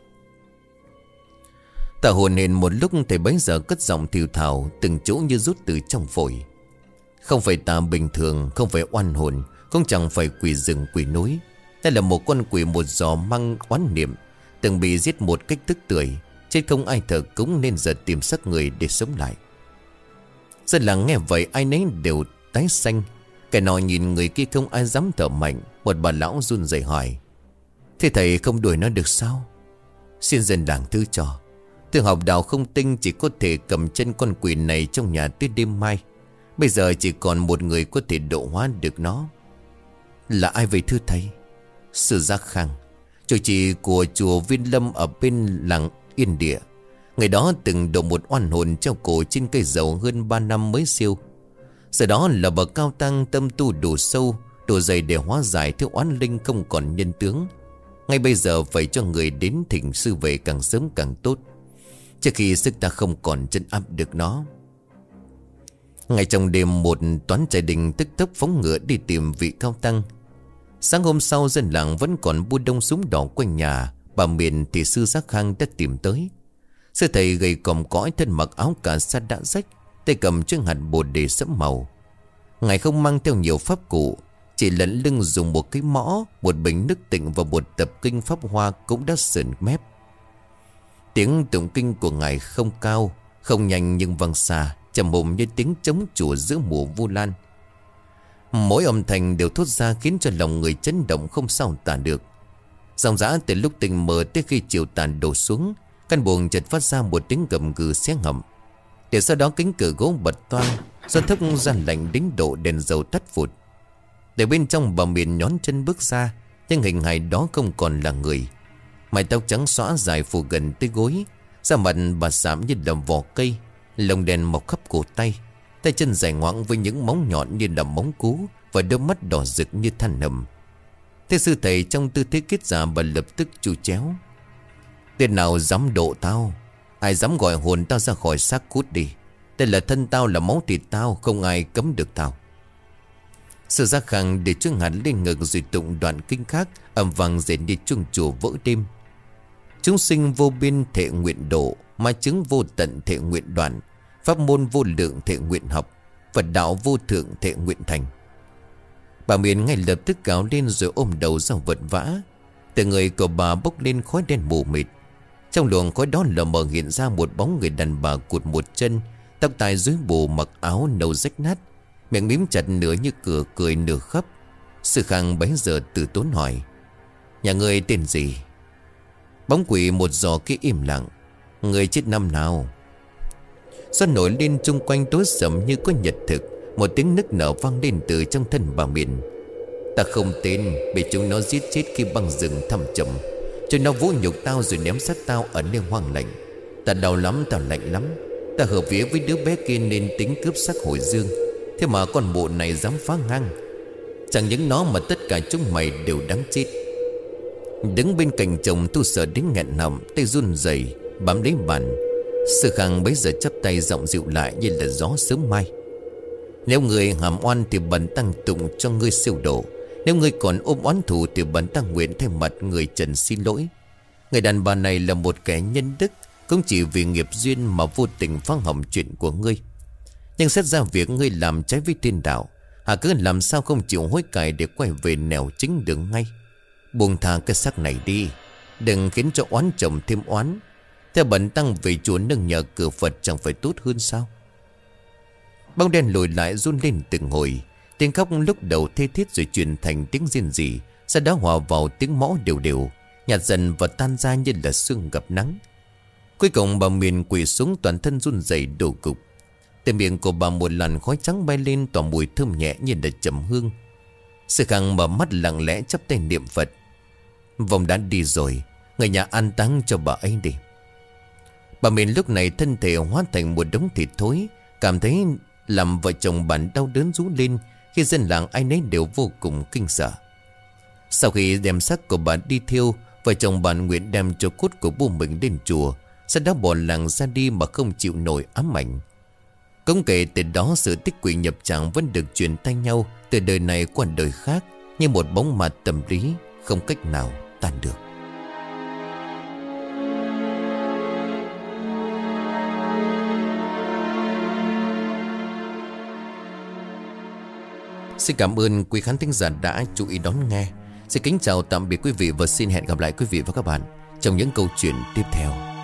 Tà hồn hển một lúc, thầy bấy giờ cất giọng thều thào, từng chỗ như rút từ trong phổi: không phải tà bình thường, không phải oan hồn, cũng chẳng phải quỷ rừng quỷ núi. Đây là một con quỷ một giò mang oán niệm, từng bị giết một cách tức tưởi, chết không ai thờ cúng, nên giờ tìm xác người để sống lại. Dân làng nghe vậy ai nấy đều tái xanh. Kẻ nọ nhìn người kia không ai dám thở mạnh. Một bà lão run rẩy hỏi: thế thầy không đuổi nó được sao? Xin dân làng thứ cho. Thượng học đạo không tinh chỉ có thể cầm chân con quỷ này trong nhà tới đêm mai. Bây giờ chỉ còn một người có thể độ hóa được nó. Là ai vậy thưa thầy? Sư Giác Khang, trụ trì của chùa Viên Lâm ở bên làng Yên Địa. Người đó từng độ một oan hồn treo cổ trên cây dầu hơn 3 năm mới siêu. Giờ đó là bậc cao tăng tâm tu đủ sâu, đủ dày để hóa giải thứ oán linh không còn nhân tướng. Ngay bây giờ phải cho người đến thỉnh sư về càng sớm càng tốt, trước khi sức ta không còn trấn áp được nó. Ngay trong đêm, một toán trai đình tức tốc phóng ngựa đi tìm vị cao tăng. Sáng hôm sau, dân làng vẫn còn bu đông súng đỏ quanh nhà bà Miền thì sư Giác Khang đã tìm tới. Sư thầy gầy còm cõi, thân mặc áo cà sa đã rách, tay cầm chiếc hạt bồ đề sẫm màu. Ngài không mang theo nhiều pháp cụ, chỉ lẫn lưng dùng một cái mõ, một bình nước tịnh và một tập kinh pháp hoa cũng đã sườn mép. Tiếng tụng kinh của ngài không cao, không nhanh nhưng vang xa, trầm ổn như tiếng trống chùa giữa mùa Vu Lan. Mỗi âm thanh đều thốt ra khiến cho lòng người chấn động không sao tả được. Dòng dã từ lúc tình mờ tới khi chiều tàn đổ xuống, căn buồng chợt phát ra một tiếng gầm gừ xé ngầm. Để sau đó cánh cửa gỗ bật toang, gió thốc ra lạnh đến độ đèn dầu tắt phụt. Để bên trong bà Miền nhón chân bước ra, nhưng hình hài đó không còn là người. Mái tóc trắng xõa dài phủ gần tới gối, Da mặt bà xám như là vỏ cây, lông đen mọc khắp cổ tay. Tay chân dài ngoãng với những móng nhọn như là móng cú, và đôi mắt đỏ rực như than hầm. Thế sư thầy trong tư thế kết giả, bà lập tức chu chéo: "Tên nào dám độ tao? Ai dám gọi hồn tao ra khỏi xác cút đi. Đây là thân tao, là máu thịt tao, không ai cấm được tao." Sư Gia Khang để chuông hẳn lên ngực rồi tụng đoạn kinh khác, ầm vang rền đi chuông chùa vỡ đêm. Chúng sinh vô biên thệ nguyện độ, ma chứng vô tận thệ nguyện đoạn, pháp môn vô lượng thệ nguyện học, Phật đạo vô thượng thệ nguyện thành. Bà Miền ngay lập tức gào lên rồi ôm đầu ra vật vã. Từ người của bà bốc lên khói đen mù mịt. Trong luồng khói đó lờ mờ hiện ra một bóng người đàn bà cụt một chân, tóc tai rối bù, mặc áo nâu rách nát, miệng mím chặt nửa như cửa cười nửa khóc. Sư Khang bấy giờ từ tốn hỏi: "Nhà ngươi tên gì?" Bóng quỷ một giò kia im lặng: "Người chết năm nào?" Gió nổi lên chung quanh tối sầm như có nhật thực. Một tiếng nức nở vang lên từ trong thân bà Miền: "Ta không tên, bị chúng nó giết chết khi băng rừng thăm chậm. Chúng nó vũ nhục tao rồi ném xác tao ở nơi hoang lạnh. Ta đau lắm, ta lạnh lắm. Ta hợp vía với đứa bé kia nên tính cướp xác hồi dương. Thế mà con mụ này dám phá ngang. Chẳng những nó mà tất cả chúng mày đều đáng chết." Đứng bên cạnh chồng Thu sợ đến nghẹn họng, tay run rẩy bám lấy bàn. Sư Khang bấy giờ chắp tay giọng dịu lại như là gió sớm mai: "Nếu ngươi hàm oan thì bần tăng tụng cho ngươi siêu độ. Nếu ngươi còn ôm oán thù thì bần tăng nguyện thay mặt người trần xin lỗi. Người đàn bà này là một kẻ nhân đức, cũng chỉ vì nghiệp duyên mà vô tình phá hỏng chuyện của ngươi. Nhưng xét ra việc ngươi làm trái với thiên đạo, hà cứ làm sao không chịu hối cải để quay về nẻo chính đường ngay. Buông tha cái xác này đi, đừng khiến cho oán chồng thêm oán. Theo bần tăng về chùa nâng nhờ cửa Phật chẳng phải tốt hơn sao?" Bóng đen lùi lại run lên từng hồi. Tiếng khóc lúc đầu thê thiết rồi chuyển thành tiếng rên rỉ, sau đó hòa vào tiếng mõ đều đều, nhạt dần và tan ra như là sương gặp nắng. Cuối cùng bà Miền quỳ xuống, toàn thân run rẩy đổ gục. Từ miệng của bà một làn khói trắng bay lên, tỏa mùi thơm nhẹ như là trầm hương. Sư Khang mở mắt lặng lẽ chắp tay niệm Phật: "Vong đã đi rồi, người nhà an táng cho bà ấy đi." Bà Miền lúc này thân thể hóa thành một đống thịt thối, cảm thấy làm vợ chồng bạn đau đớn rú lên. Khi dân làng ai nấy đều vô cùng kinh sợ. Sau khi đem xác của bà đi thiêu, vợ chồng bạn nguyện đem cho cốt của bố mình lên chùa, sau đó bỏ làng ra đi mà không chịu nổi ám ảnh. Cũng kể từ đó, sự tích quỷ nhập tràng vẫn được truyền tay nhau từ đời này qua đời khác, như một bóng ma tâm lý không cách nào tan được. Xin cảm ơn quý khán thính giả đã chú ý đón nghe. Xin kính chào tạm biệt quý vị và xin hẹn gặp lại quý vị và các bạn trong những câu chuyện tiếp theo.